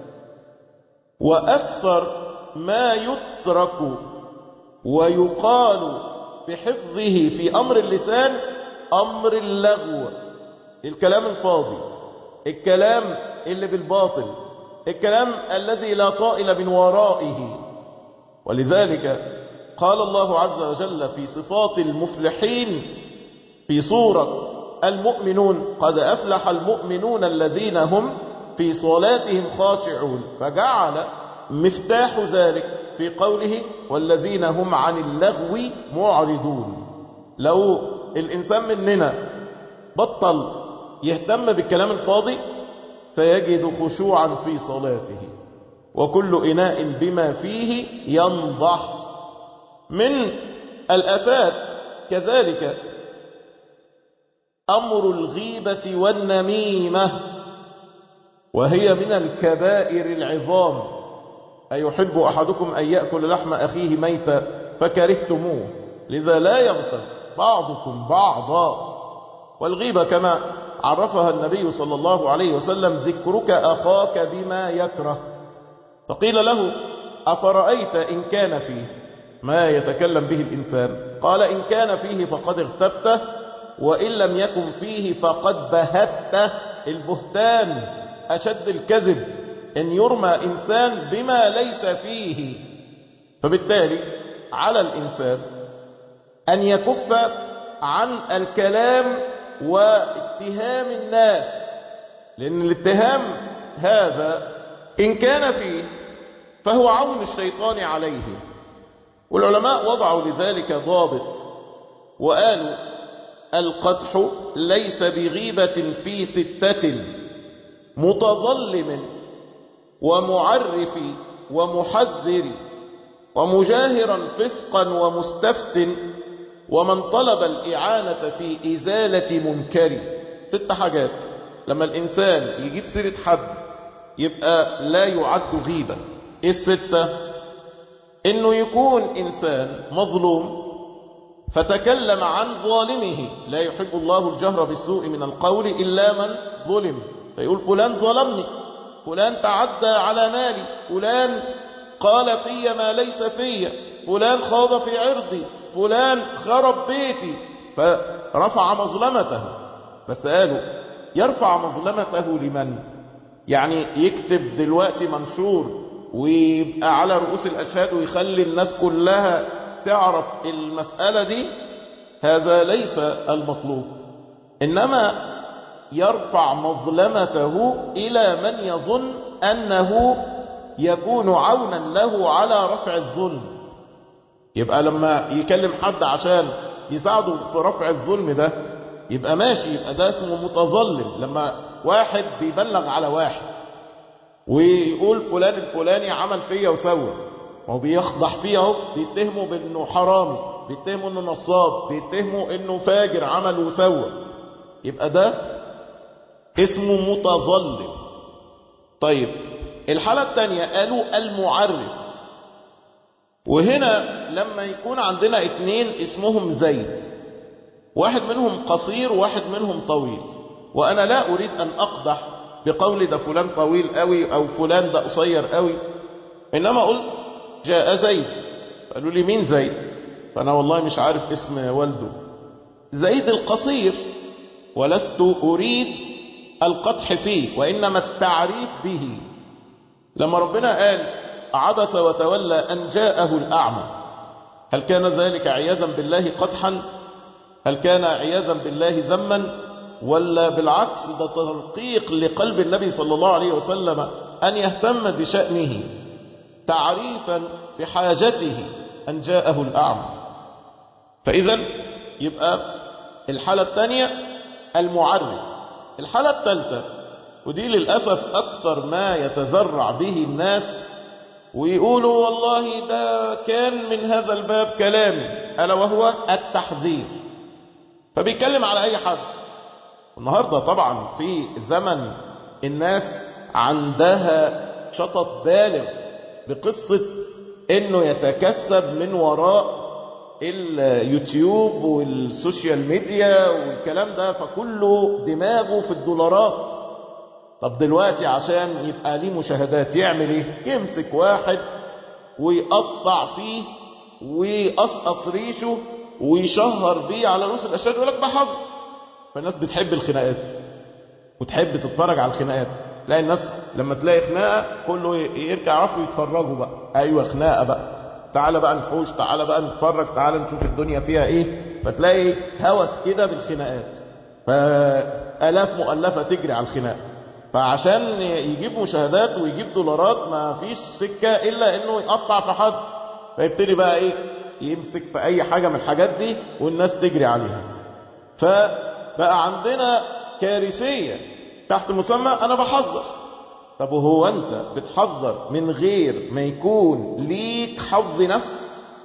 وأكثر ما يترك ويقال بحفظه في أمر اللسان أمر اللغو، الكلام الفاضي، الكلام اللي بالباطل، الكلام الذي لا طائل من ورائه. ولذلك قال الله عز وجل في صفات المفلحين في سورة المؤمنون قد أفلح المؤمنون الذين هم في صلاتهم خاشعون. فجعل مفتاح ذلك في قوله والذين هم عن اللغو معرضون. لو الإنسان مننا بطل يهتم بالكلام الفاضي سيجد خشوعا في صلاته وكل إناء بما فيه ينضح. من الآفات كذلك أمر الغيبة والنميمة وهي من الكبائر العظام. أيحب أحدكم أن يأكل لحم أخيه ميتا فكرهتموه لذا لا يغتب بعضكم بعضا. والغيبة كما عرفها النبي صلى الله عليه وسلم ذكرك أخاك بما يكره. فقيل له أفرأيت إن كان فيه ما يتكلم به الإنسان قال إن كان فيه فقد اغتبته وإن لم يكن فيه فقد بهته. البهتان أشد الكذب إن يرمى إنسان بما ليس فيه. فبالتالي على الإنسان أن يكف عن الكلام واتهام الناس لأن الاتهام هذا إن كان فيه فهو عون الشيطان عليه. والعلماء وضعوا لذلك ضابط وقالوا القدح ليس بغيبة في ستة متظلم ومعرف ومحذر ومجاهرا فسقا ومستفت ومن طلب الإعانة في إزالة منكر. ست حاجات لما الإنسان يجيب سيرة حد يبقى لا يعد غيبة. إيه الستة؟ إنه يكون إنسان مظلوم فتكلم عن ظالمه. لا يحب الله الجهر بالسوء من القول إلا من ظلم. فيقول فلان ظلمني، فلان تعدى على مالي، فلان قال في ما ليس في، فلان خاض في عرضي، فلان خرب بيتي، فرفع مظلمته. بس قالوا يرفع مظلمته لمن؟ يعني يكتب دلوقتي منشور ويبقى على رؤوس الأشهاد ويخلي الناس كلها تعرف المسألة دي؟ هذا ليس المطلوب. إنما يرفع مظلمته إلى من يظن أنه يكون عونا له على رفع الظلم. يبقى لما يكلم حد عشان يساعده في رفع الظلم ده يبقى ماشي، يبقى ده اسمه متظلم. لما واحد بيبلغ على واحد ويقول فلان الفلاني عمل فيا وسوى، هو بيخضح فيه اهو، بيتهمه بانه حرامي، بيتهمه انه نصاب، بيتهمه انه فاجر عمل وسوى، يبقى ده اسمه متظلم. طيب الحالة الثانية قالوا المعرف. وهنا لما يكون عندنا اتنين اسمهم زيد، واحد منهم قصير وواحد منهم طويل، وأنا لا أريد أن أقدح بقول ده فلان طويل قوي أو فلان ده قصير قوي، إنما قلت جاء زيد، قالوا لي مين زيد؟ فأنا والله مش عارف اسم والده. زيد القصير، ولست أريد القدح فيه وإنما التعريف به. لما ربنا قال عبس وتولى أن جاءه الأعمى، هل كان ذلك عياذا بالله قدحا؟ هل كان عياذا بالله ذما؟ ولا بالعكس ده ترقيق لقلب النبي صلى الله عليه وسلم أن يهتم بشأنه، تعريفا بحاجته أن جاءه الأعمى. فإذا يبقى الحالة الثانية المعرف. الحالة الثالثة، ودي للأسف أكثر ما يتذرع به الناس ويقولوا والله ده كان من هذا الباب كلامي، ألا وهو التحذير. فبيتكلم على أي حد. النهاردة طبعا في زمن الناس عندها شطط بالغ بقصة انه يتكسب من وراء اليوتيوب والسوشيال ميديا والكلام ده، فكله دماغه في الدولارات. طب دلوقتي عشان يبقى ليه مشاهدات يعمل ايه؟ يمسك واحد ويقطع فيه ويقصقص ريشه ويشهر بيه على رؤوس الاشهاد ويقول لك بحظ. فالناس بتحب الخناقات وتحب تتفرج على الخناقات. تلاقي الناس لما تلاقي خناقه كله يرجع يعرفوا يتفرجوا بقى، ايوه خناقه بقى، تعالى بقى نحوش، تعالى بقى نتفرج، تعالى نشوف الدنيا فيها ايه. فتلاقي هوس كده بالخناقات، فآلاف مؤلفه تجري على الخناقه. فعشان يجيب مشاهدات ويجيب دولارات ما فيش سكه الا انه يقطع في حد، فيبتدي بقى ايه يمسك في اي حاجه من الحاجات دي والناس تجري عليها. فبقى عندنا كارثيه تحت مسمى انا بحذر. طب وهو انت بتحذر من غير ما يكون ليك حظ نفس؟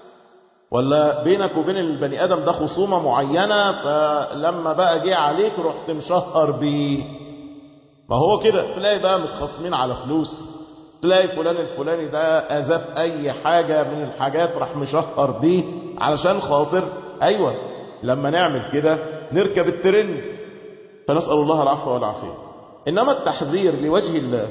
ولا بينك وبين البني ادم ده خصومه معينه فلما بقى جه عليك رحت مشهر بيه؟ ما هو كده تلاقي بقى متخاصمين على فلوس، تلاقي فلان الفلاني ده اذاف اي حاجه من الحاجات راح مشهر بيه علشان خاطر ايوه لما نعمل كده نركب الترند. فنسال الله العفو والعافيه. إنما التحذير لوجه الله،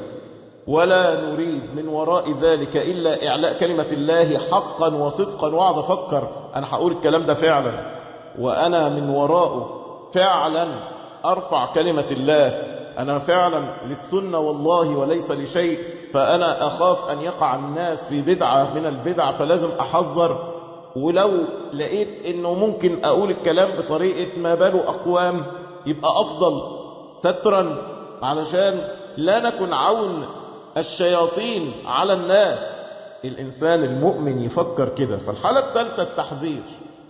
ولا نريد من وراء ذلك إلا إعلاء كلمة الله حقا وصدقا. وأقعد أفكر أنا هقول الكلام ده فعلا وأنا من وراءه فعلا أرفع كلمة الله، أنا فعلا للسنة والله وليس لشيء، فأنا أخاف أن يقع الناس في بدعة من البدع فلازم أحذر. ولو لقيت أنه ممكن أقول الكلام بطريقة ما باله أقوام يبقى أفضل سترا، علشان لا نكن عون الشياطين على الناس. الإنسان المؤمن يفكر كده. فالحالة الثالثة التحذير.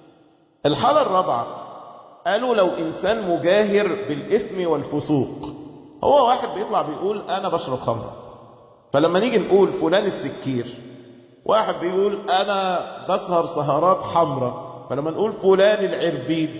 الحالة الرابعة قالوا لو إنسان مجاهر بالإثم والفسوق، هو واحد بيطلع بيقول أنا بشرب خمر، فلما نيجي نقول فلان السكير، واحد بيقول أنا بسهر سهرات حمراء، فلما نقول فلان العربيد،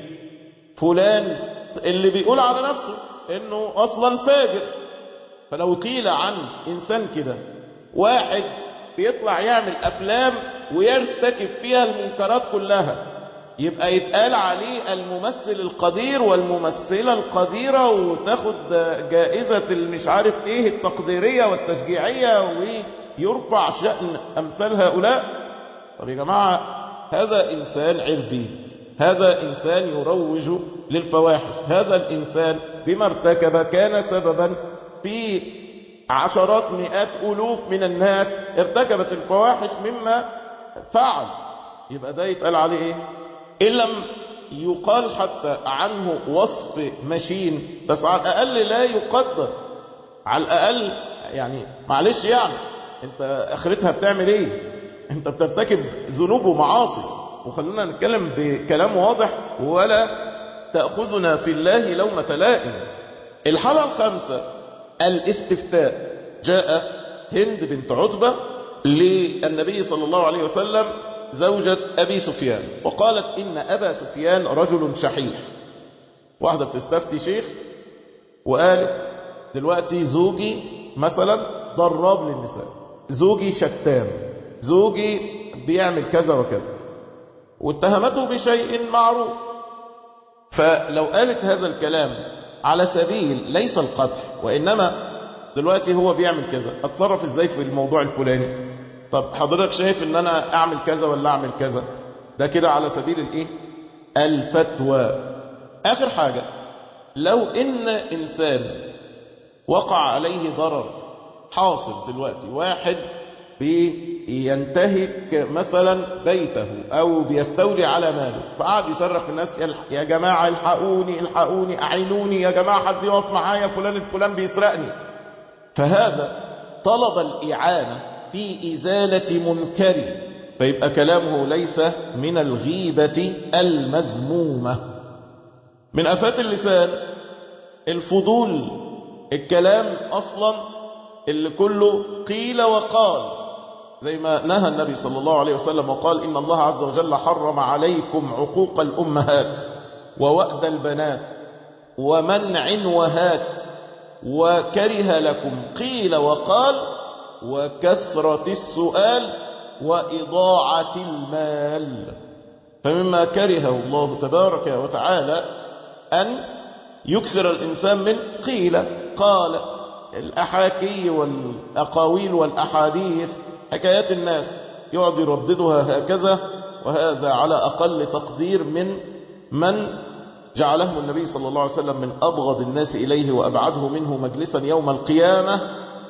فلان اللي بيقول على نفسه انه اصلا فاجر. فلو قيل عن انسان كده واحد بيطلع يعمل افلام ويرتكب فيها المنكرات كلها، يبقى يتقال عليه الممثل القدير والممثلة القديرة وتاخد جائزة المش عارف ايه التقديرية والتشجيعية ويرفع شأن امثال هؤلاء. طب يا جماعة هذا انسان عربي، هذا إنسان يروج للفواحش، هذا الإنسان بما ارتكب كان سببا في عشرات مئات ألوف من الناس ارتكبت الفواحش مما فعل. يبقى ده يتقال عليه إيه؟ إن لم يقال حتى عنه وصف مشين، بس على الأقل لا يقدر، على الأقل يعني معلش يعني انت اخرتها بتعمل ايه؟ انت بترتكب ذنوب ومعاصي. وخلونا نتكلم بكلام واضح ولا تأخذنا في الله لومة لائم. الحالة الخامسة الاستفتاء. جاء هند بنت عتبة للنبي صلى الله عليه وسلم زوجة أبي سفيان وقالت إن أبا سفيان رجل شحيح. واحدة بتستفتي شيخ وقالت دلوقتي زوجي مثلا ضراب للنساء، زوجي شتام، زوجي بيعمل كذا وكذا، واتهمته بشيء معروف. فلو قالت هذا الكلام على سبيل ليس القدح وإنما دلوقتي هو بيعمل كذا، اتصرف ازاي في الموضوع الفلاني؟ طب حضرتك شايف ان انا اعمل كذا ولا اعمل كذا؟ ده كده على سبيل الايه؟ الفتوى. اخر حاجة، لو ان انسان وقع عليه ضرر حاصل دلوقتي، واحد بينتهك مثلا بيته او بيستولي على ماله، فقعد يصرخ الناس يا جماعة الحقوني الحقوني اعينوني يا جماعة حد يقف معايا فلان الفلان بيسرقني. فهذا طلب الإعانة في إزالة منكر، فيبقى كلامه ليس من الغيبة المذمومة. من آفات اللسان الفضول، الكلام أصلا اللي كله قيل وقال، زي ما نهى النبي صلى الله عليه وسلم وقال إن الله عز وجل حرم عليكم عقوق الأمهات ووأد البنات ومنع وهات وكره لكم قيل وقال وكثرة السؤال وإضاعة المال. فمما كرهه الله تبارك وتعالى أن يكثر الإنسان من قيل قال، الأحاكي والأقاويل والأحاديث، حكايات الناس يقعد يرددها هكذا، وهذا على أقل تقدير من من جعلهم النبي صلى الله عليه وسلم من أبغض الناس إليه وأبعده منه مجلسا يوم القيامة،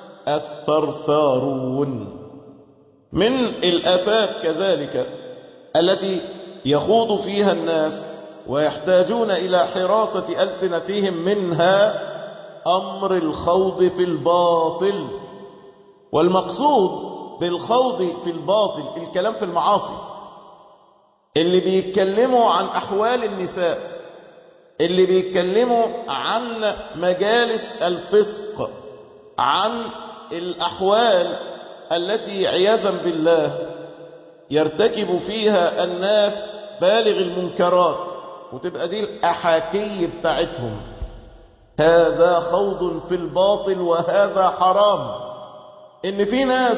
الثرثارون. من الآفات كذلك التي يخوض فيها الناس ويحتاجون إلى حراسة ألسنتهم منها أمر الخوض في الباطل. والمقصود بالخوض في الباطل الكلام في المعاصي، اللي بيتكلموا عن أحوال النساء، اللي بيتكلموا عن مجالس الفسق، عن الأحوال التي عياذا بالله يرتكب فيها الناس بالغ المنكرات، وتبقى دي الأحاكي بتاعتهم. هذا خوض في الباطل وهذا حرام. إن في ناس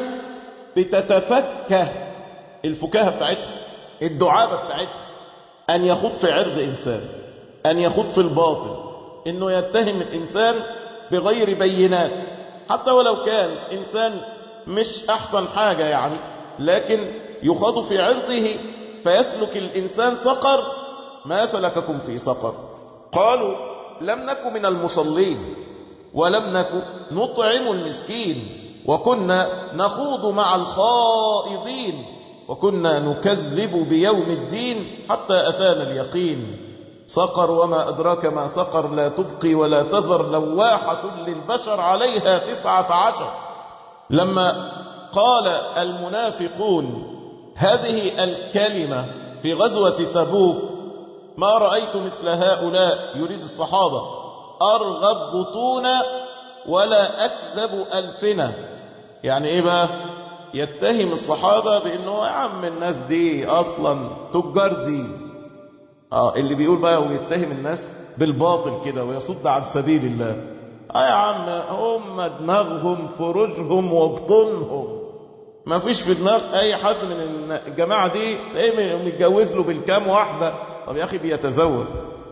بتتفكه الفكاهة بتاعتهم، الدعابة بتاعتهم، أن يخوض في عرض إنسان، أن يخوض في الباطل، إنه يتهم الإنسان بغير بينات، حتى ولو كان إنسان مش أحسن حاجة يعني، لكن يخاض في عرضه فيسلك الإنسان سقر. ما سلككم في سقر؟ قالوا لم نكن من المصلين ولم نكن نطعم المسكين وكنا نخوض مع الخائضين وكنا نكذب بيوم الدين حتى أتانا اليقين. سقر وما أدراك ما سقر، لا تبقي ولا تذر، لواحة للبشر عليها تسعة عشر. لما قال المنافقون هذه الكلمة في غزوة تبوك، ما رأيت مثل هؤلاء، يريد الصحابة، أرغب بطونا ولا أكذب ألسنة. يعني إيه بقى؟ يتهم الصحابة بأنه يا عم الناس دي أصلا تجار دين. آه اللي بيقول بقى ويتهم الناس بالباطل كده ويصد عن سبيل الله، آه يا عم هم دماغهم فرجهم وبطنهم، ما فيش في دماغ أي حد من الجماعة دي تلاقيه متجوز له بالكام واحدة. طب يا أخي بيتزوج،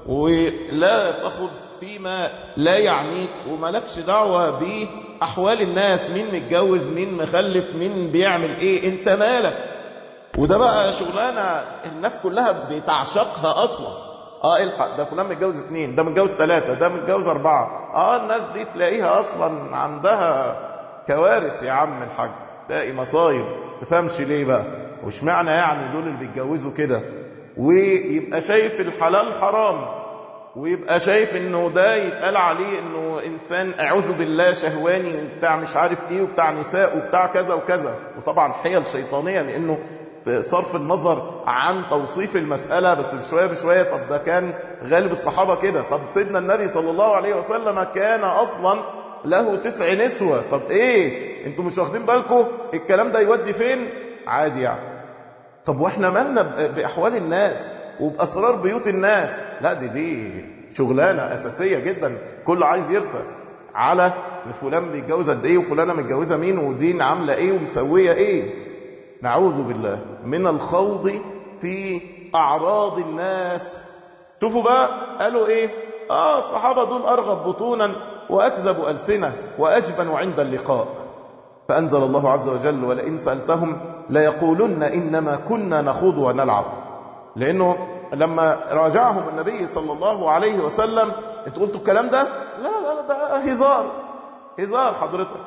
ولا تاخد فيما لا يعنيك ومالكش دعوة بأحوال الناس، مين متجوز مين مخلف مين بيعمل ايه، انت مالك؟ وده بقى شغلانة الناس كلها بتعشقها اصلا. اه الحق ده فلان متجوز اتنين، ده متجوز ثلاثة، ده متجوز اربعة. اه الناس دي تلاقيها اصلا عندها كوارث يا عم الحاج، تلاقي مصايب تفهمش ليه بقى، وش معنى يعني دول اللي بيتجوزوا كده ويبقى شايف الحلال حرام، ويبقى شايف انه ده يتقال عليه انه انسان اعوذ بالله شهواني وبتاع مش عارف ايه وبتاع نساء وبتاع كذا وكذا. وطبعا حيل شيطانية، لانه صرف النظر عن توصيف المسألة بس بشوية بشوية. طب ده كان غالب الصحابة كده. طب سيدنا النبي صلى الله عليه وسلم كان اصلا له تسع نسوة. طب ايه انتوا مش واخدين بالكم الكلام ده يودي فين؟ عادي يعني. طب واحنا مالنا باحوال الناس وباسرار بيوت الناس؟ لا دي دي شغلانه اساسيه جدا. كله عايز يرسل على فلان بيتجوز قد ايه وفلانه متجوزه مين ودين عامله ايه ومسويه ايه. نعوذ بالله من الخوض في اعراض الناس. شوفوا بقى قالوا ايه؟ اه الصحابه دول ارغب بطونا واكذب السنه واجبن عند اللقاء. فانزل الله عز وجل ولئن سالتهم ليقولن انما كنا نخوض ونلعب. لانه لما راجعهم النبي صلى الله عليه وسلم انتوا قلتوا الكلام ده؟ لا لا لا ده هزار هزار حضرتك.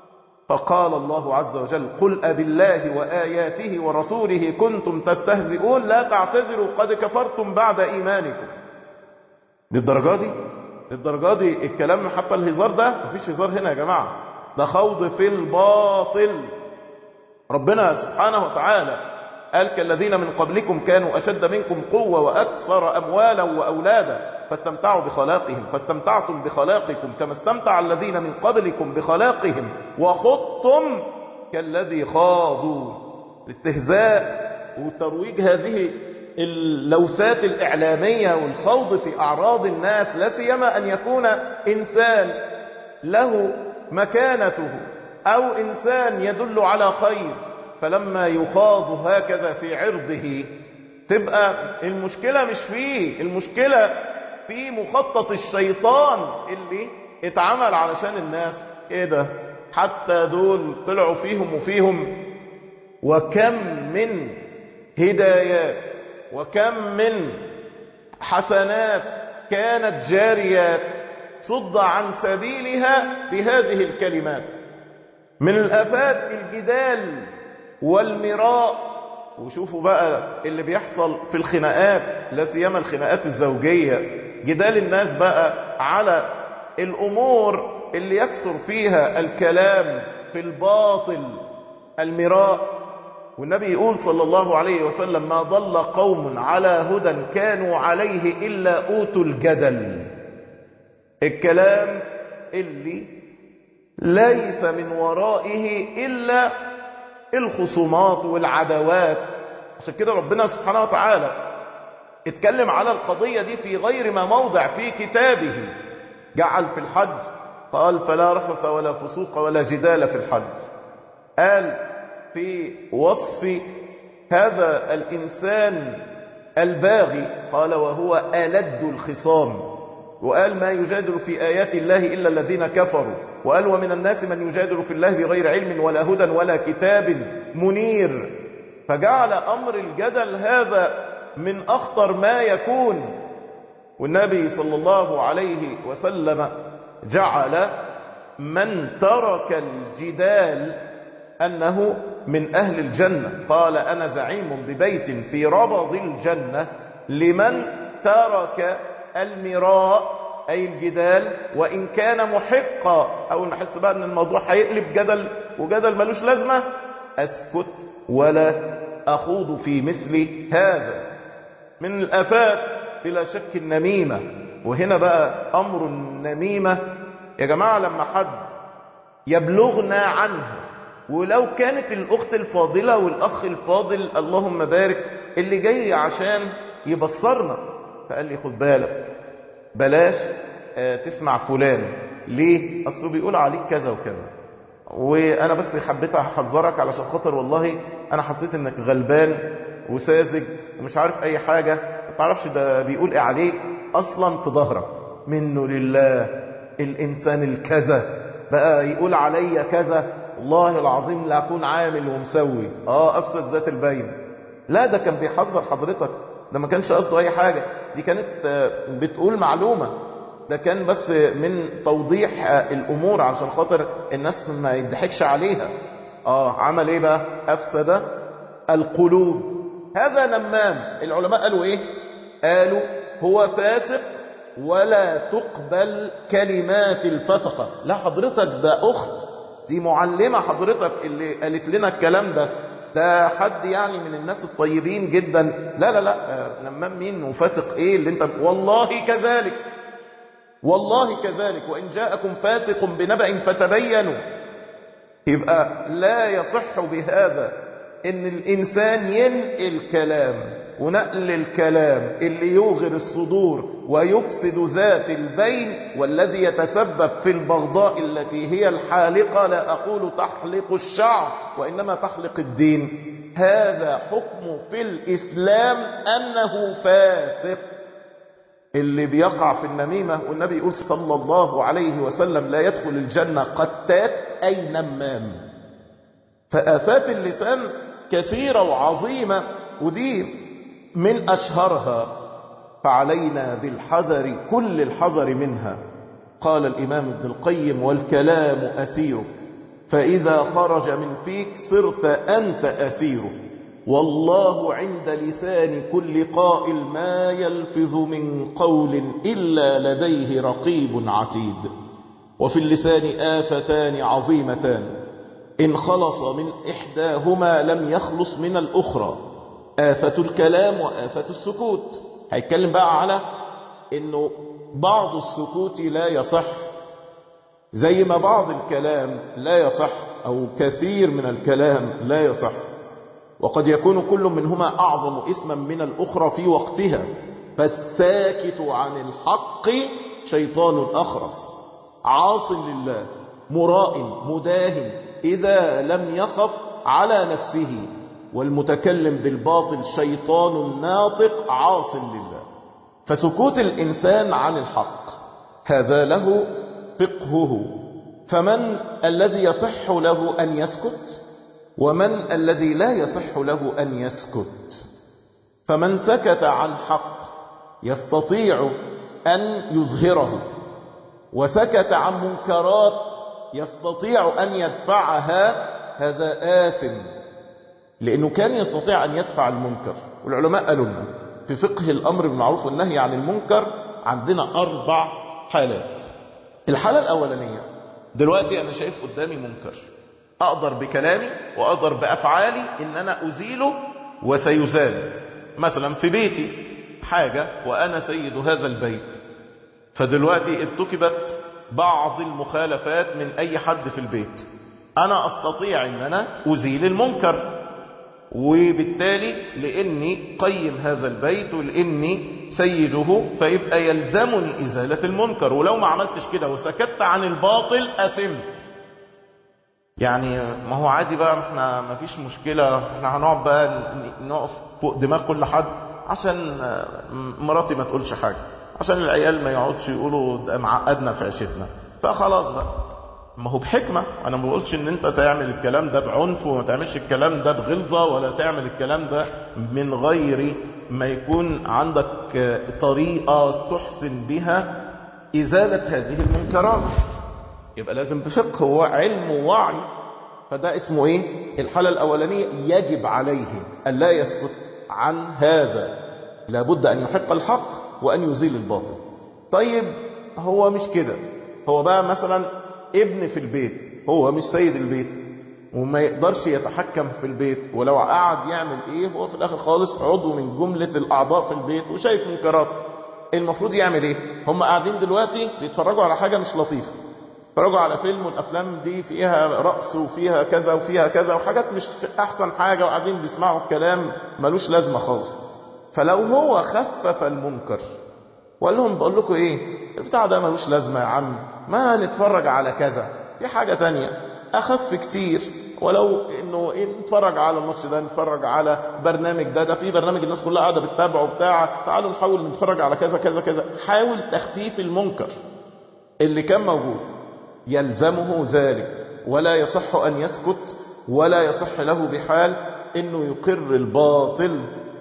فقال الله عز وجل قل أبالله وآياته ورسوله كنتم تستهزئون لا تعتذروا قد كفرتم بعد إيمانكم. للدرجة دي للدرجة دي الكلام حتى الهزار ده؟ مفيش هزار هنا يا جماعة، ده خوض في الباطل. ربنا سبحانه وتعالى قال كالذين من قبلكم كانوا أشد منكم قوة وأكثر أموالا وأولادا فاستمتعوا بخلاقهم فاستمتعتم بخلاقكم كما استمتع الذين من قبلكم بخلاقهم وخضتم كالذي خاضوا. الاستهزاء وترويج هذه اللوثات الإعلامية والخوض في أعراض الناس، لا سيما أن يكون إنسان له مكانته أو إنسان يدل على خير، فلما يخاض هكذا في عرضه تبقى المشكلة مش فيه، المشكلة في مخطط الشيطان اللي اتعمل علشان الناس. ايه ده؟ حتى دول طلعوا فيهم وفيهم. وكم من هدايات وكم من حسنات كانت جاريات صد عن سبيلها بهذه الكلمات. من الآفات الجدال والمراء. وشوفوا بقى اللي بيحصل في الخناقات، لا سيما الخناقات الزوجية، جدال الناس بقى على الأمور اللي يكثر فيها الكلام في الباطل، المراء. والنبي يقول صلى الله عليه وسلم ما ضل قوم على هدى كانوا عليه إلا أوتوا الجدل. الكلام اللي ليس من ورائه إلا الخصومات والعداوات. عشان كده ربنا سبحانه وتعالى اتكلم على القضية دي في غير ما موضع في كتابه. جعل في الحج قال فلا رفث ولا فسوق ولا جدال في الحج. قال في وصف هذا الإنسان الباغي قال وهو ألد الخصام. وقال ما يجادل في آيات الله إلا الذين كفروا. وقال ومن الناس من يجادل في الله بغير علم ولا هدى ولا كتاب منير. فجعل أمر الجدل هذا من أخطر ما يكون. والنبي صلى الله عليه وسلم جعل من ترك الجدال أنه من أهل الجنة. قال أنا زعيم ببيت في ربض الجنة لمن ترك المراء أي الجدال وإن كان محقا. أول ما أحس بقى أن الموضوع هيقلب جدل وجدل ملوش لازمة أسكت ولا أخوض في مثل هذا. من الآفات بلا شك النميمة. وهنا بقى أمر النميمة يا جماعة لما حد يبلغنا عنها، ولو كانت الأخت الفاضلة والأخ الفاضل اللهم بارك اللي جاي عشان يبصرنا، فقال لي خد بالك بلاش آه تسمع فلان ليه اصله بيقول عليك كذا وكذا، وانا بس حبيت احذرك علشان خاطر والله انا حسيت انك غلبان وساذج ومش عارف اي حاجة، ما تعرفش ده بيقول ايه عليك اصلا في ظهرك. منه لله الانسان الكذا بقى يقول عليا كذا، والله العظيم لا اكون عامل ومسوي اه افسد ذات البين. لا ده كان بيحذر حضرتك، ده ما كانش قصده اي حاجة، دي كانت بتقول معلومة، ده كان بس من توضيح الامور عشان خاطر الناس ما يضحكش عليها. اه عمل ايه بقى؟ افسد القلوب. هذا نمام. العلماء قالوا ايه؟ قالوا هو فاسق ولا تقبل كلمات الفسقة. لا حضرتك ده أخت، دي معلمة حضرتك اللي قالت لنا الكلام ده، ده حد يعني من الناس الطيبين جدا. لا لا لا نمام مين وفاسق ايه اللي انت؟ والله كذلك، والله كذلك، وإن جاءكم فاسق بنبأ فتبينوا. يبقى لا يصح بهذا ان الانسان ينقل كلام، ونقل الكلام اللي يوغر الصدور ويفسد ذات البين، والذي يتسبب في البغضاء التي هي الحالقة، لا أقول تحلق الشعر وإنما تحلق الدين. هذا حكم في الإسلام أنه فاسق. اللي بيقع في النميمة، والنبي يقول صلى الله عليه وسلم لا يدخل الجنة قتات أي نمام. فآفات اللسان كثيرة وعظيمة، ودي من أشهرها، فعلينا بالحذر كل الحذر منها. قال الإمام ابن القيم: والكلام أسير، فإذا خرج من فيك صرت أنت أسيره، والله عند لسان كل قائل ما يلفظ من قول إلا لديه رقيب عتيد. وفي اللسان آفتان عظيمتان، إن خلص من إحداهما لم يخلص من الأخرى، آفة الكلام وآفة السكوت. هيتكلم بقى على إنه بعض السكوت لا يصح، زي ما بعض الكلام لا يصح، أو كثير من الكلام لا يصح، وقد يكون كل منهما أعظم اسما من الأخرى في وقتها. فالساكت عن الحق شيطان أخرس، عاص لله، مراء مداهن إذا لم يخف على نفسه، والمتكلم بالباطل شيطان ناطق عاص لله. فسكوت الإنسان عن الحق هذا له فقهه. فمن الذي يصح له أن يسكت، ومن الذي لا يصح له أن يسكت؟ فمن سكت عن حق يستطيع أن يظهره، وسكت عن منكرات يستطيع أن يدفعها، هذا آثم، لأنه كان يستطيع أن يدفع المنكر. والعلماء قالوا لنا في فقه الأمر بالمعروف والنهي عن المنكر عندنا أربع حالات. الحالة الأولانية، دلوقتي أنا شايف قدامي منكر، أقدر بكلامي وأقدر بأفعالي إن أنا أزيله وسيزال. مثلا في بيتي حاجة وأنا سيد هذا البيت، فدلوقتي ارتكبت بعض المخالفات من أي حد في البيت، أنا أستطيع أن أنا أزيل المنكر، وبالتالي لأني قيم هذا البيت ولأني سيده فيبقى يلزمني إزالة المنكر. ولو ما عملتش كده وسكت عن الباطل أثمت. يعني ما هو عادي بقى، احنا ما فيش مشكلة، احنا هنقعد بقى نقف فوق دماغ كل حد عشان مراتي ما تقولش حاجة، عشان العيال ما يقعدش يقولوا ده معقدنا في عيشتنا، فخلاص بقى. ما هو بحكمة، انا ما بقولش ان انت تعمل الكلام ده بعنف، وما تعملش الكلام ده بغلظة، ولا تعمل الكلام ده من غير ما يكون عندك طريقة تحسن بها إزالة هذه المنكرات. يبقى لازم بفقه وعلم ووعي. فده اسمه ايه؟ الحالة الأولانية يجب عليه أن لا يسكت عن هذا، لابد أن يحق الحق وأن يزيل الباطل. طيب هو مش كده، هو بقى مثلا ابن في البيت، هو مش سيد البيت وما يقدرش يتحكم في البيت، ولو قعد يعمل ايه هو في الاخر خالص عضو من جملة الاعضاء في البيت وشايف منكرات. المفروض يعمل ايه؟ هم قاعدين دلوقتي بيتفرجوا على حاجة مش لطيفة، بيتفرجوا على فيلم، والافلام دي فيها رقص وفيها كذا وفيها كذا وحاجات مش احسن حاجة، وقاعدين بيسمعوا الكلام ملوش لازمة خالص. فلو هو خفف المنكر وقال لهم بقول لكم ايه البتاع ده ملوش لازمة يا عم، ما نتفرج على كذا، في حاجة تانية اخف كتير، ولو انه إيه نتفرج على الماتش ده، نتفرج على برنامج ده، ده في برنامج الناس كلها قاعده بتتابعه بتاع، تعالوا نحاول نتفرج على كذا كذا كذا. حاول تخفيف المنكر اللي كان موجود، يلزمه ذلك، ولا يصح ان يسكت، ولا يصح له بحال انه يقر الباطل.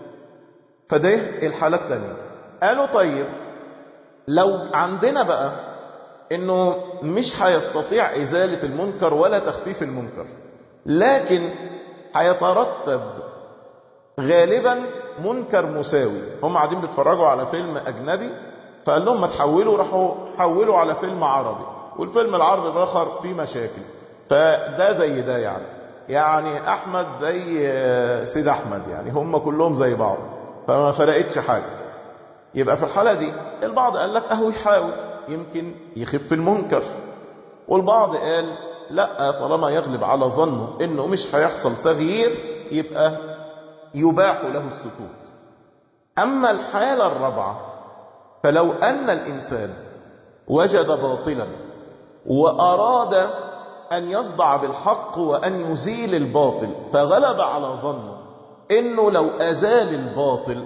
فده الحالة الثانية. قالوا طيب لو عندنا بقى انه مش هيستطيع ازالة المنكر ولا تخفيف المنكر، لكن هيترتب غالبا منكر مساوي. هم قاعدين بيتفرجوا على فيلم أجنبي فقال لهم ما تحولوا، راحوا حولوا على فيلم عربي، والفيلم العربي الآخر فيه مشاكل. فده زي ده يعني يعني أحمد زي سيد أحمد، يعني هم كلهم زي بعض، فما فرقتش حاجة. يبقى في الحالة دي البعض قال لك أهو يحاول يمكن يخف المنكر، والبعض قال لا، طالما يغلب على ظنه إنه مش هيحصل تغيير يبقى يباح له السكوت. أما الحالة الرابعة، فلو أن الإنسان وجد باطلا وأراد أن يصدع بالحق وأن يزيل الباطل، فغلب على ظنه إنه لو أزال الباطل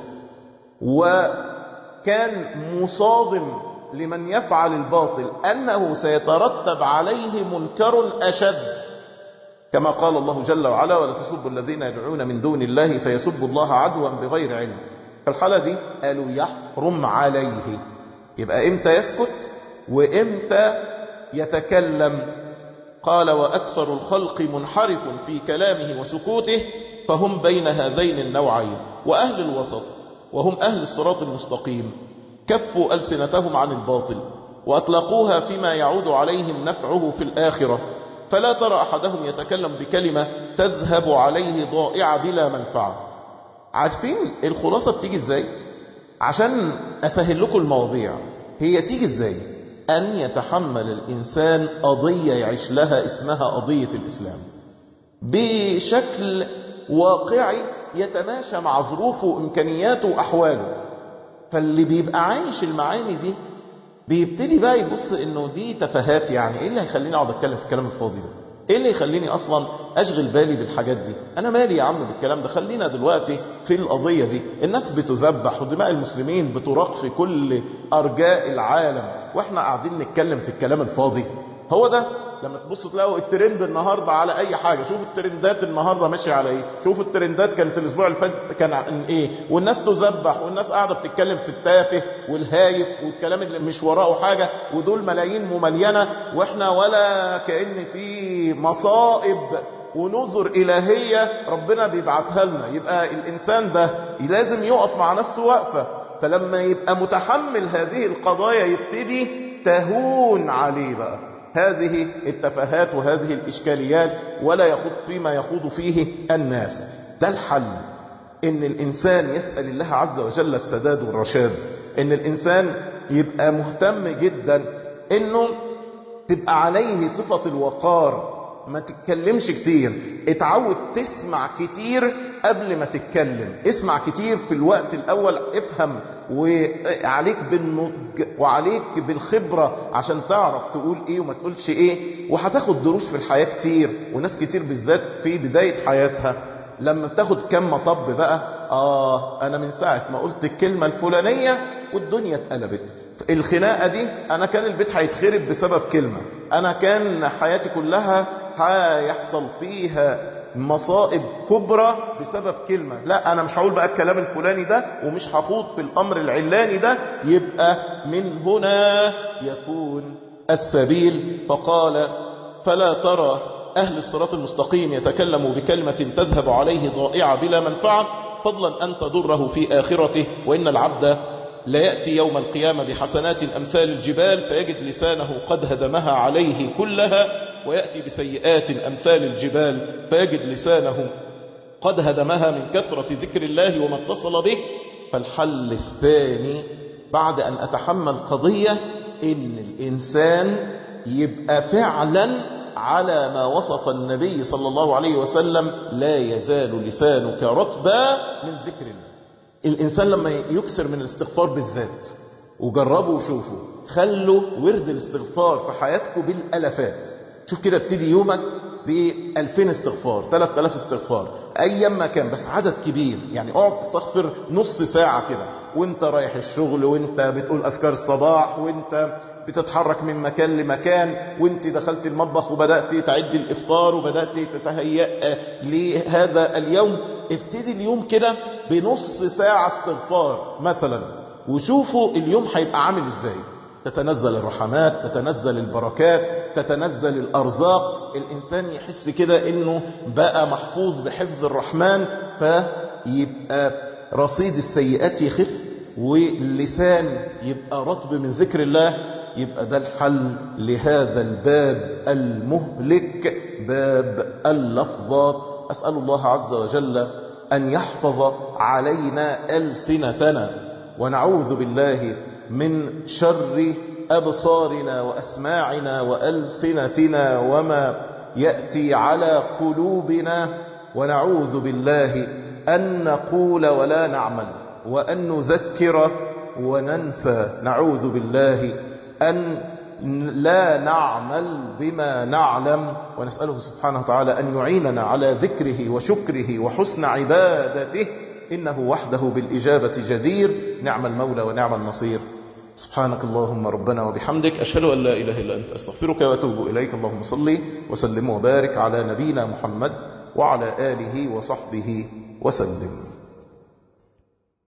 وكان مصادم لمن يفعل الباطل أنه سيترتب عليه منكر أشد، كما قال الله جل وعلا ولا تسبوا الذين يدعون من دون الله فيسبوا الله عدوا بغير علم. في الحالة دي قالوا يحرم عليه. يبقى إمتى يسكت وإمتى يتكلم؟ قال وأكثر الخلق منحرف في كلامه وسكوته، فهم بين هذين النوعين. وأهل الوسط وهم أهل الصراط المستقيم كفوا ألسنتهم عن الباطل وأطلقوها فيما يعود عليهم نفعه في الآخرة، فلا ترى أحدهم يتكلم بكلمة تذهب عليه ضائعة بلا منفعة. عارفين الخلاصة بتيجي ازاي؟ عشان أسهل لكم المواضيع، هي تيجي ازاي؟ أن يتحمل الإنسان قضية يعيش لها اسمها قضية الإسلام بشكل واقعي يتماشى مع ظروفه وإمكانياته وأحواله. فاللي بيبقى عايش المعاني دي بيبتدي بقى يبص إنه دي تفاهات، يعني إيه اللي هيخليني أقعد أتكلم في الكلام الفاضي ده؟ إيه اللي يخليني أصلا أشغل بالي بالحاجات دي؟ أنا مالي يا عم بالكلام ده، خلينا دلوقتي في القضية دي. الناس بتذبح ودماء المسلمين بتراق في كل أرجاء العالم، وإحنا قاعدين نتكلم في الكلام الفاضي. هو ده لما تبص تلاقوا الترند النهاردة على أي حاجة. شوف الترندات النهاردة ماشية على إيه، شوف الترندات كانت الأسبوع اللي فات كان عن إيه، والناس تذبح والناس قاعدة بتتكلم في التافه والهايف والكلام اللي مش وراءه حاجة، ودول ملايين مملينة، وإحنا ولا كأن في مصائب ونذر إلهية ربنا بيبعتها لنا. يبقى الإنسان ده لازم يقف مع نفسه وقفة، فلما يبقى متحمل هذه القضايا يبتدي تهون عليه بقى هذه التفاهات وهذه الإشكاليات ولا يخوض فيما يخوض فيه الناس. ده الحل، إن الإنسان يسأل الله عز وجل السداد والرشاد، إن الإنسان يبقى مهتم جدا إنه تبقى عليه صفة الوقار، ما تتكلمش كتير، اتعود تسمع كتير قبل ما تتكلم. اسمع كتير في الوقت الأول، افهم، وعليك بالنضج وعليك بالخبرة عشان تعرف تقول ايه وما تقولش ايه. وهتاخد دروس في الحياة كتير، وناس كتير بالذات في بداية حياتها لما بتاخد كم مطب بقى، اه انا من ساعة ما قلت الكلمة الفلانية والدنيا اتقلبت. الخناقة دي انا كان البيت هيتخرب بسبب كلمة، انا كان حياتي كلها هيحصل فيها مصائب كبرى بسبب كلمة. لا، انا مش هقول بقى الكلام الفلاني ده ومش هخوض في الامر العلاني ده. يبقى من هنا يكون السبيل. فقال فلا ترى اهل الصراط المستقيم يتكلم بكلمة تذهب عليه ضائعة بلا منفعة، فضلا ان تضره في اخرته. وان العبد لا يأتي يوم القيامة بحسنات أمثال الجبال فيجد لسانه قد هدمها عليه كلها، ويأتي بسيئات أمثال الجبال فيجد لسانه قد هدمها من كثرة ذكر الله وما اتصل به. فالحل الثاني بعد أن أتحمل قضية إن الإنسان يبقى فعلا على ما وصف النبي صلى الله عليه وسلم: لا يزال لسانك رطبا من ذكر الله. الإنسان لما يكثر من الاستغفار بالذات، وجربوا وشوفوا، خلوا ورد الاستغفار في حياتكم بالألفات. شوف كده، ابتدي يومك بألفين استغفار، ثلاثة آلاف استغفار، أيام ما كان، بس عدد كبير. يعني اقعد تستغفر نص ساعة كده وانت رايح الشغل، وانت بتقول أذكار الصباح، وانت بتتحرك من مكان لمكان، وانت دخلت المطبخ وبدأت تعد الإفطار وبدأت تتهيأ لهذا اليوم. ابتدي اليوم كده بنص ساعة استغفار مثلا، وشوفوا اليوم هيبقى عامل ازاي. تتنزل الرحمات، تتنزل البركات، تتنزل الأرزاق. الإنسان يحس كده إنه بقى محفوظ بحفظ الرحمن، يبقى رصيد السيئات يخف واللسان يبقى رطب من ذكر الله، يبقى ده الحل لهذا الباب المهلك، باب اللفظات. أسأل الله عز وجل أن يحفظ علينا ألسنتنا، ونعوذ بالله من شر أبصارنا وأسماعنا وألسنتنا وما يأتي على قلوبنا، ونعوذ بالله أن نقول ولا نعمل، وأن نذكر وننسى، نعوذ بالله أن لا نعمل بما نعلم، ونسأله سبحانه وتعالى أن يعيننا على ذكره وشكره وحسن عبادته، إنه وحده بالإجابة جدير، نعم المولى ونعم النصير. سبحانك اللهم ربنا وبحمدك، أشهد أن لا إله إلا أنت، أستغفرك وأتوب إليك. اللهم صل وسلم وبارك على نبينا محمد وعلى آله وصحبه وسلم.